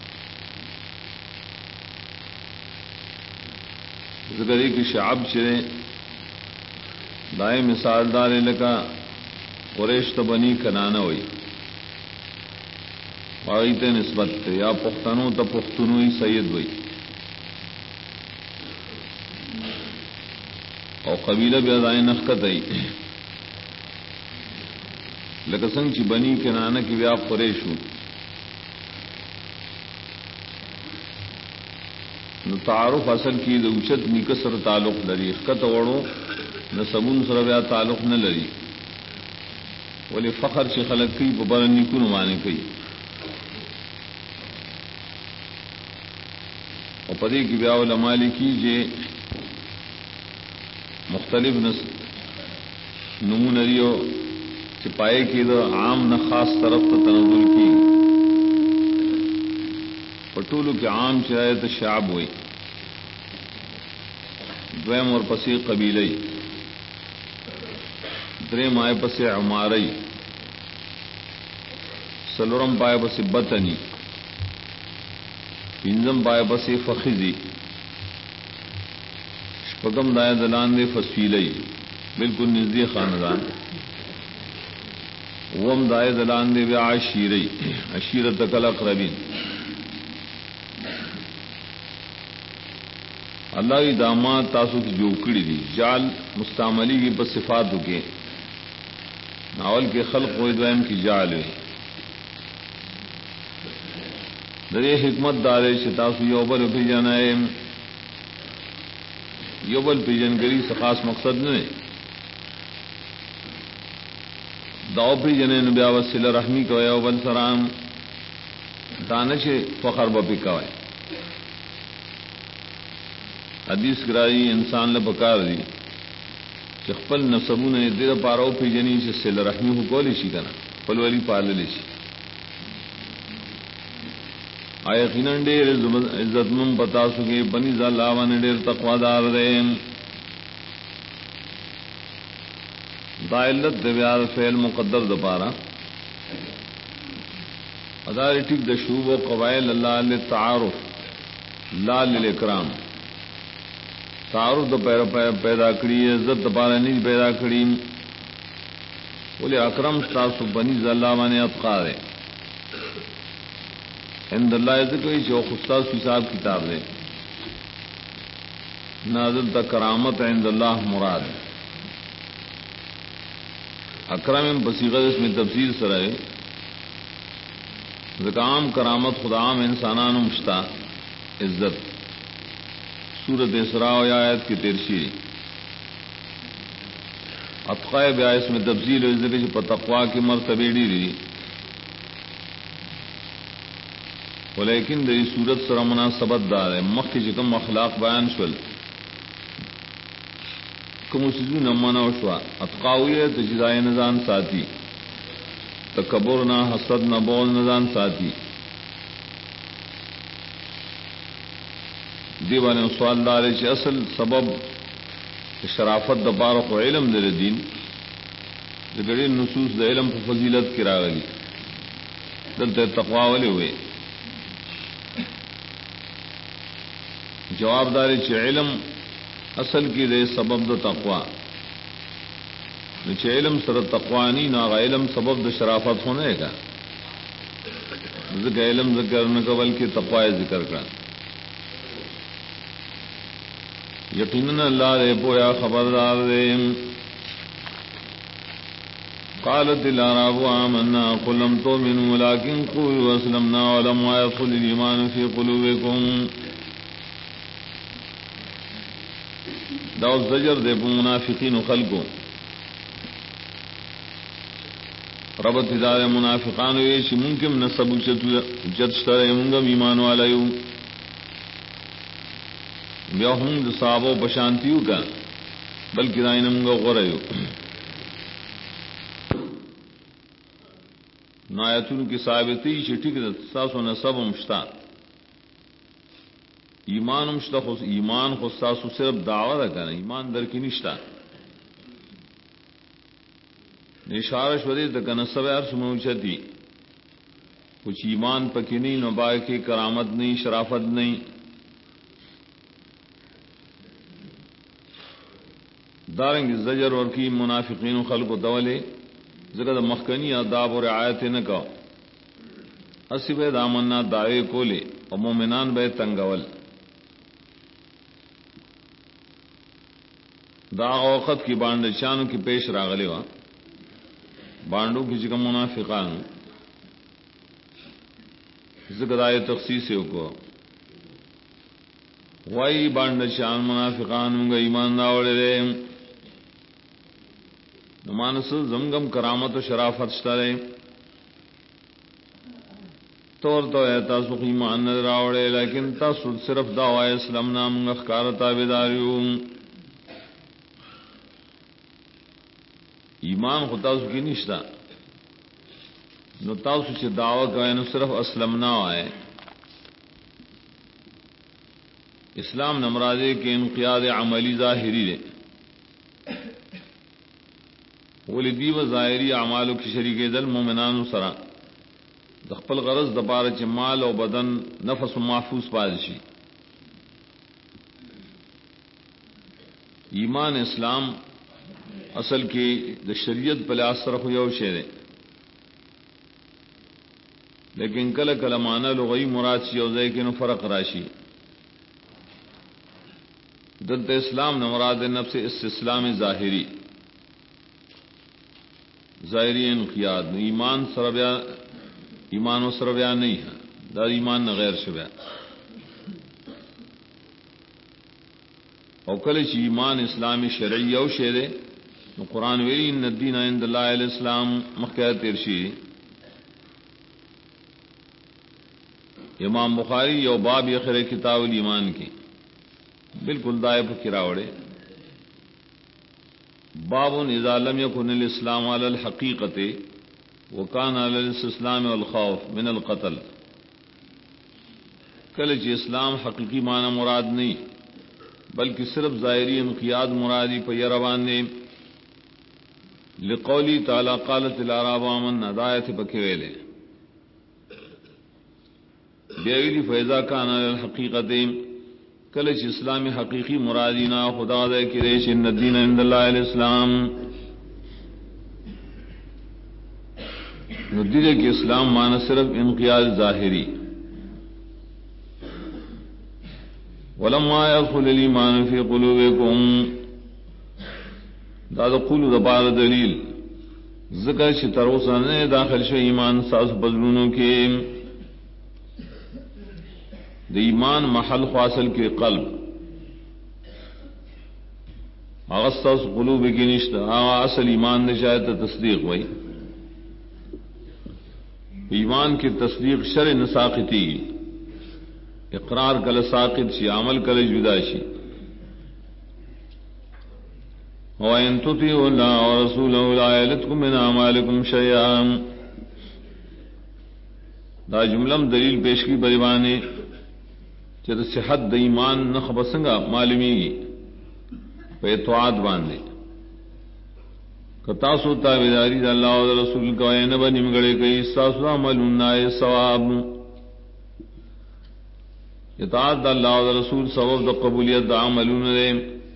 ذکر ایک شعب شرے دائیں مثال دار لکا قریش تو بنی کنانا ہوئی واغیت نسبت تے یا پختنوں تو پختنوئی سید ہوئی اور قبیلہ بھی ادائیں نخت آئی لکسنگ چی بنی کنانا کی بیا قریش ہو تعارف اصل کی دوچت نکسر تعلق لری اخت وڑو نسبون سر بیا تعلق نہ لری ولی فخر سے خلق کی ببر نکو نمانے کی اور پدے کی بیا علماء کی جے مختلف نمونریو چپائے کی دو عام نہ خاص طرف تو تنزل کی پٹولو کے عام شرائط شعب ہوئی دویم اور پسی قبیلئی دریم آئے پس عمارئی سلورم پائے پس بطنی پنجم پائے پس فخذی شپگم دائے دلان دے فصیلئی بالکل نزدی خاندان وم دائے دلان دے بیا عشیرئی عشیرت کل اقربین اللہ کی دامات تاسو کی جو اکڑی دی جال مستعملی کی بس صفاتوں کے ناول کے خلق و ادوائم کی جال ہوئی درے حکمت دارے شتاسو یوبل پی جانائے یوبل پی جنگری سے خاص مقصد نے داؤ پی جنے نبیا وسیلہ رحمی کو یوبل سرام دانش فخر بپی کوئے حدیث گرائی انسان لپکار دی چخپل نسبوں نے دیر پارو پی جنی سے سل رحمی ہو کو لیشی کنا پل والی پال لیشی آیا خینن ڈیر عزت من بتا سکے بنی لاوان ڈیر تقوی دار رہے دائلت دیویار فعل مقدر دپارا ادار ٹھیک دشوب و قبائل اللہ للتعارف لا للاکرام تعارف تو پیدا کری عزت دپارا نہیں پیدا کری بولے اکرم تاسو بنی ذلاوانے اتقار عند اللہ کوئی جو خستاس حساب کتاب دے نازل تا کرامت عند اللہ مراد اکرم بصیغت اس میں تفسیر سرائے زکام کرامت خدا عام انسانان مشتا عزت سورت اسراء آیت کی ترشی اتقاء بیا اس میں تفصیل و ذکر پر تقوا کی مرتبہ ڈیری ولیکن دی صورت سره مناسبت دار ہے مخ کی کم اخلاق بیان شول کم سيزونه منع شوا اتقاویه تجزای نزان ساتي تکبر نہ حسد نہ بول نزان ساتي دیوانه سوال دار چې اصل سبب شرافت د بارق و علم در دین دغه نصوص د علم په فضیلت کې راغلي دلته تقوا ولې وي جواب دار چې علم اصل کی دے سبب د تقوا چې علم سره تقوا نی نو علم سبب د شرافت ہونے کا ذکر علم ذکر نہ قبل کی تقوا ذکر کا یقینا اللہ دے پویا خبردار دے قالت الاعراب آمنا قل لم تؤمنوا ولكن قولوا اسلمنا ولما يدخل الايمان في قلوبكم داو زجر دے منافقین و خلقوں ربط ادار منافقان ویشی ممکن نصب اچت شتر منگم ایمان والیو بیا ہم صحابو پشانتیو کا بلکہ دائن منگا غریو نایتون کی ثابتی شٹک ساسو نصب مشتا ایمان مشتخص ایمان خصاص صرف دعوی رکھا نا ایمان در کی نشتا نشارش ودی تک نصب عرص موچتی کچھ ایمان پکی نہیں نبائے کی کرامت نہیں شرافت نہیں دارنگ زجر اور کی منافقین و خلق و دولے ذکر مخکنی آداب و رعایت نہ کہو اسی بے دامنا دعوے کولے اور مومنان بے تنگول دا وقت کی بانڈ شانوں کی پیش راغلے وا بانڈوں کی جگہ منافقان ذکر آئے تخصیص کو وائی بانڈ شان منافقان منگا ایمان ناوڑے رے نمانس زمگم کرامت و شرافت شترے طور تو ہے تاسو ایمان نہ راوڑے لیکن تاسو صرف دعوی اسلام نام اخکار تابعداریو ایمان خود تاسو کی نشتا نو تاسو چې دعوی کوي نو صرف اسلام نہ آئے اسلام نمرادے کے انقیاد عملی ظاہری دے ولی دیو ظاہری اعمالو کی شریک دل مومنانو سرا دخپل غرض دبار چ مال او بدن نفس محفوظ پادشی ایمان اسلام اصل کی د شریعت پل اثر ہو شعر لیکن کل کل معنی لغوی مراد سی او ذے کہ فرق راشی دلت اسلام نہ مراد نفس استسلام ظاہری ظاہری انقیاد ایمان سربیا ایمان و سربیا نہیں ہے دا ایمان نہ غیر شبیا او کل چ ایمان اسلامی شرعی او شعر قرآن ویلی ان الدین عند اللہ الاسلام مخیات ارشی امام بخاری یو باب اخر کتاب الایمان کی بالکل دائب کراوڑے باب اذا لم يكن الاسلام على الحقیقت وكان على الاستسلام والخوف من القتل کل چ اسلام حقیقی معنی مراد نہیں بلکہ صرف ظاہری انقیاد مرادی پیروان نے لقولی تعالی قالت الاعراب آمنا دایت بکویلے بیویلی فیضا کان علی الحقیقت کلچ اسلامی حقیقی مرادینا خدا دے کی ریش ان الدین عند اللہ الاسلام ندیدے کی اسلام معنی صرف انقیاد ظاہری ولما يدخل الایمان فی قلوبکم دا قول دبار دلیل ذکر چھ تروسا نے داخل شو ایمان ساس بدلونوں کے د ایمان محل خاصل کے قلب اغسطس قلوب کی نشتہ اصل ایمان نے شاید تصدیق ہوئی ایمان کی تصدیق شرع نساقتی اقرار کل ساقط شی عمل کل جدا شی وَإِن تُطِيعُوا اللَّهَ وَرَسُولَهُ لَا يَلِتْكُم مِّنْ أَعْمَالِكُمْ شَيْئًا دا جملم دلیل پیش کی بریوانے چہ صحت د ایمان نخ بسنگا معلومی پہ اطاعت باندھے کتاسو تابعداری دا اللہ و رسول کا نہ بنیم گڑے کئی ساسو عملون نائے ثواب اطاعت دا اللہ و رسول سبب دا قبولیت دا عملون دے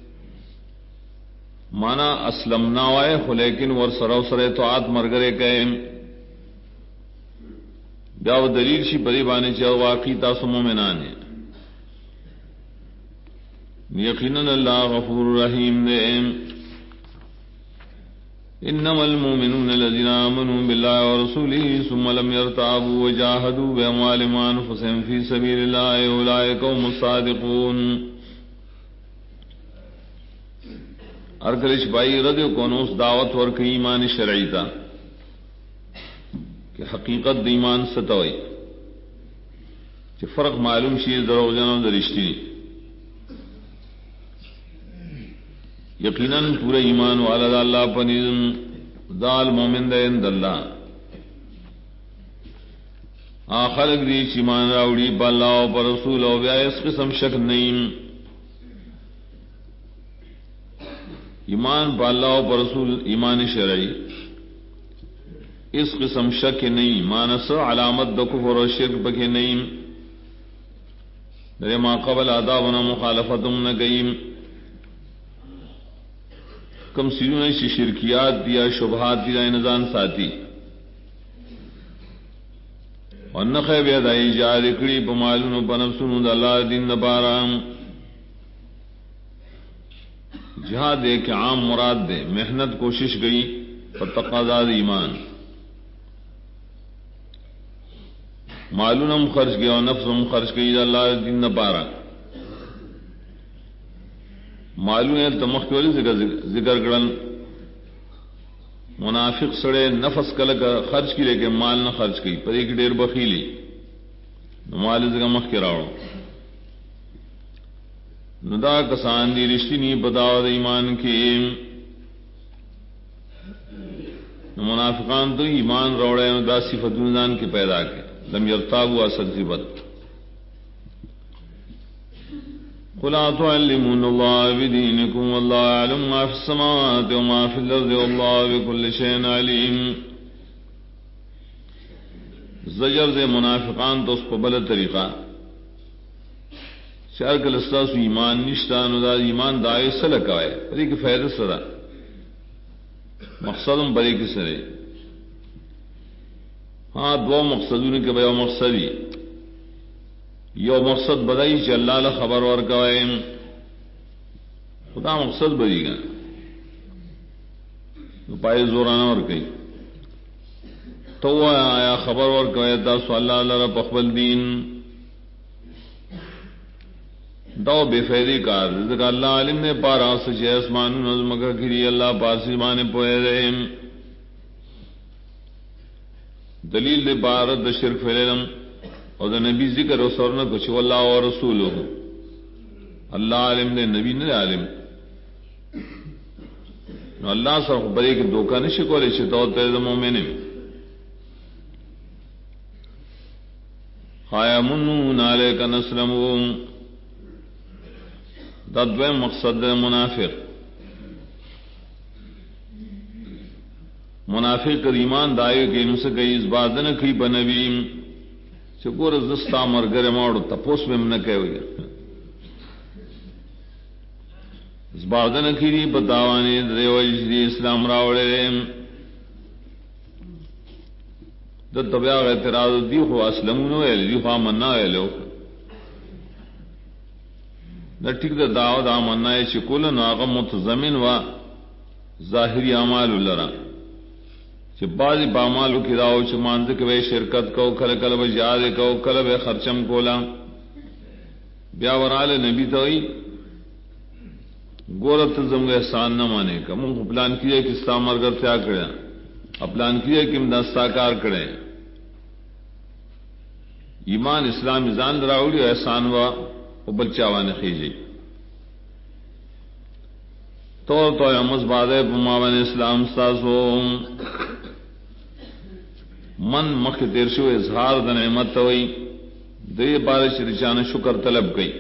مانا اسلم ناوائے خو لیکن ور سرو سر اطاعت مرگرے کہے بیاو دلیل شی بری بانے چاہ واقعی تاسو مومنان ہے یقیناً اللہ غفور رحیم دے انما المؤمنون الذين آمنوا بالله ورسوله ثم لم يرتابوا وجاهدوا بأموالهم وأنفسهم في سبيل الله أولئك هم الصادقون ارکلش بھائی رد کونوس دعوت ور کی ایمان شرعی تا کہ حقیقت د ایمان ستوئی کہ فرق معلوم شیء دروغجن و درشتی یقیناً پورا ایمان والا دا اللہ پنیزم دال مومن دا اند اللہ خلق دی ایمان راوڑی با اللہ و پر رسول و بیا اس قسم شک نہیں ایمان با اللہ و پر رسول ایمان شرعی اس قسم شک نہیں مانس علامت دا کفر و شرک بکے نہیں در ما قبل آدابنا مخالفتم نگئیم کم سیرون شرکیات دیا شبہات دیا انزان ساتھی اور نخے بید آئی جار اکڑی پمالون و پنفسون دا اللہ دین نبارام جہاد ایک عام مراد دے محنت کوشش گئی پر تقاضا ایمان معلوم خرچ گیا اور نفس خرچ گئی اللہ دین نبارا معلوم ہے تمخ والی ذکر کرن منافق سڑے نفس کل خرچ کی لیکن مال نہ خرچ کی پر ایک ڈیر بخیلی مال ذکر مخ کے راؤ ندا کسان دی رشتی نہیں بداو ایمان کی منافقان تو ایمان روڑے دا صفت انسان کے پیدا کے لم یرتابوا اصل صفت قل تعلمون الله بدينكم والله يعلم ما في السماوات وما في الأرض والله بكل شيء عليم زجر دے منافقان تو اس کو بل طریقہ شرک الاستاس ایمان نشتان دا ایمان دائے سلک آئے بری کی فائدہ سرا مقصدم بری کی سرے ہاں دو مقصدوں کے بیا مقصدی یو مقصد بدائی چ اللہ ل خبر ور کوئے خدا مقصد بدی گا پائے زورانا ور کئی تو آیا خبر ور کوئے تا سو اللہ لرا پخبل دین دو بے فیدی کار رزق اللہ علم نے پارا سچ اسمان نظم کا گری اللہ پارسی بانے پوئے رہے دلیل دے بارد شرک فعلم اور نبی ذکر و سورنا کچھ واللہ و رسول اللہ عالم دے نبی نے عالم اللہ سر بڑے کی دھوکہ نہیں شکولے چھتاؤ تیز مومن خایا منون علیک نسلم ددوے مقصد منافق منافق ایمان دائے کہ ان سے کئی اس بات نہ کی بنبیم چکور زستا مرگر ماڑو تپوس میں نہ کہے ہوئے اس بات نہ کی بتاوانے دیوجی اسلام راوڑے دت تبیا اعتراض دی ہو اسلمون ہے دی ہو منا ہے لو نہ ٹھیک دا دعوت منا ہے چکول ناغ متضمن و ظاہری اعمال لرا کہ بعض باعمالو کی راو چ مانځ کې شرکت کو کله کله به یاد کو کله به خرچم کولا بیا ورال نبی توئی گورت زم احسان نہ مانے کا منہ پلان کیے کہ استا مرگر تیا کرے پلان کیے کہ دستاکار کرے ایمان اسلام جان راوڑی احسان وا بلچاوان خیجی تو امس بادے پماون اسلام سازو من مخ تیرشو اظہار د نعمت ہوئی دے بارش رچان شکر طلب گئی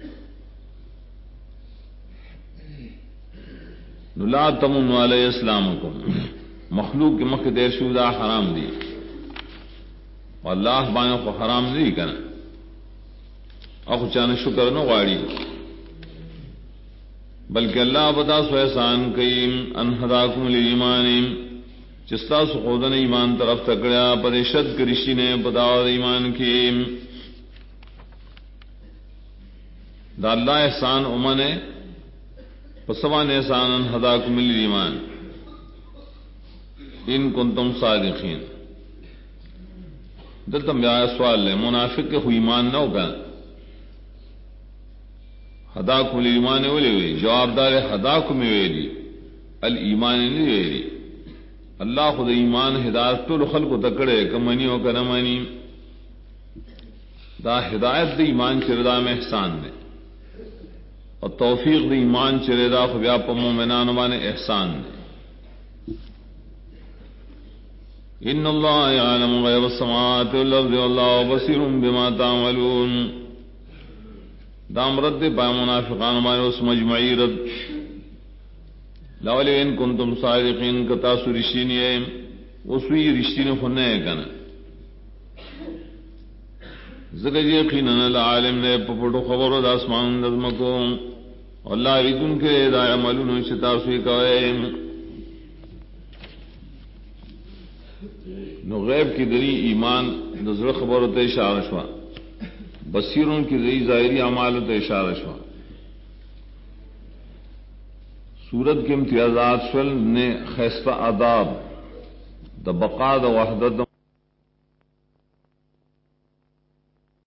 لا تمن علی اسلامکم مخلوق کے مخ تیرشو دا حرام دی اللہ بانے کو حرام نہیں کرنا اخو چانے شکر نہ غاڑی بلکہ اللہ بتا سو احسان کئیم ان ہداکم للایمان چستا سو خودن ایمان طرف تکڑیا پریشد کرشی نے بداور ایمان کی دا اللہ احسان امنے پسوان احسان ان ہداکم للایمان ان کنتم صادقین دلتم بیا سوال لے منافق کے ایمان نہ ہوگا ہداکم الایمان ولی ہوئی جواب دار ہداکم ویلی الایمان نہیں ویلی اللہ خود ایمان ہدایت تو خلق تکڑے کمنی ہو کر منی دا ہدایت دی ایمان چردا میں احسان نے اور توفیق دی ایمان چردا خبیا پا مومنان وانے احسان نے ان اللہ یعلم غیب السماوات والارض واللہ بصیر بما تعملون دام رد پا منافقان مانے اس مجمعی رد لولی ان کنتم صادقین کتاسو رشتینی ہے وسوی رشتینی خننے کنا ذکر یقیناً العالم نے پپٹو خبر دا اسمان نظمکو اللہ ریدن کے دا عملون شتاسوی کوئے نو غیب کی دری ایمان نظر خبر تے اشارہ شوا بصیروں کی دری ظاہری اعمال تے اشارہ شوا سورت کے امتیازات شل نے خیستہ آداب دا بقا دا وحدت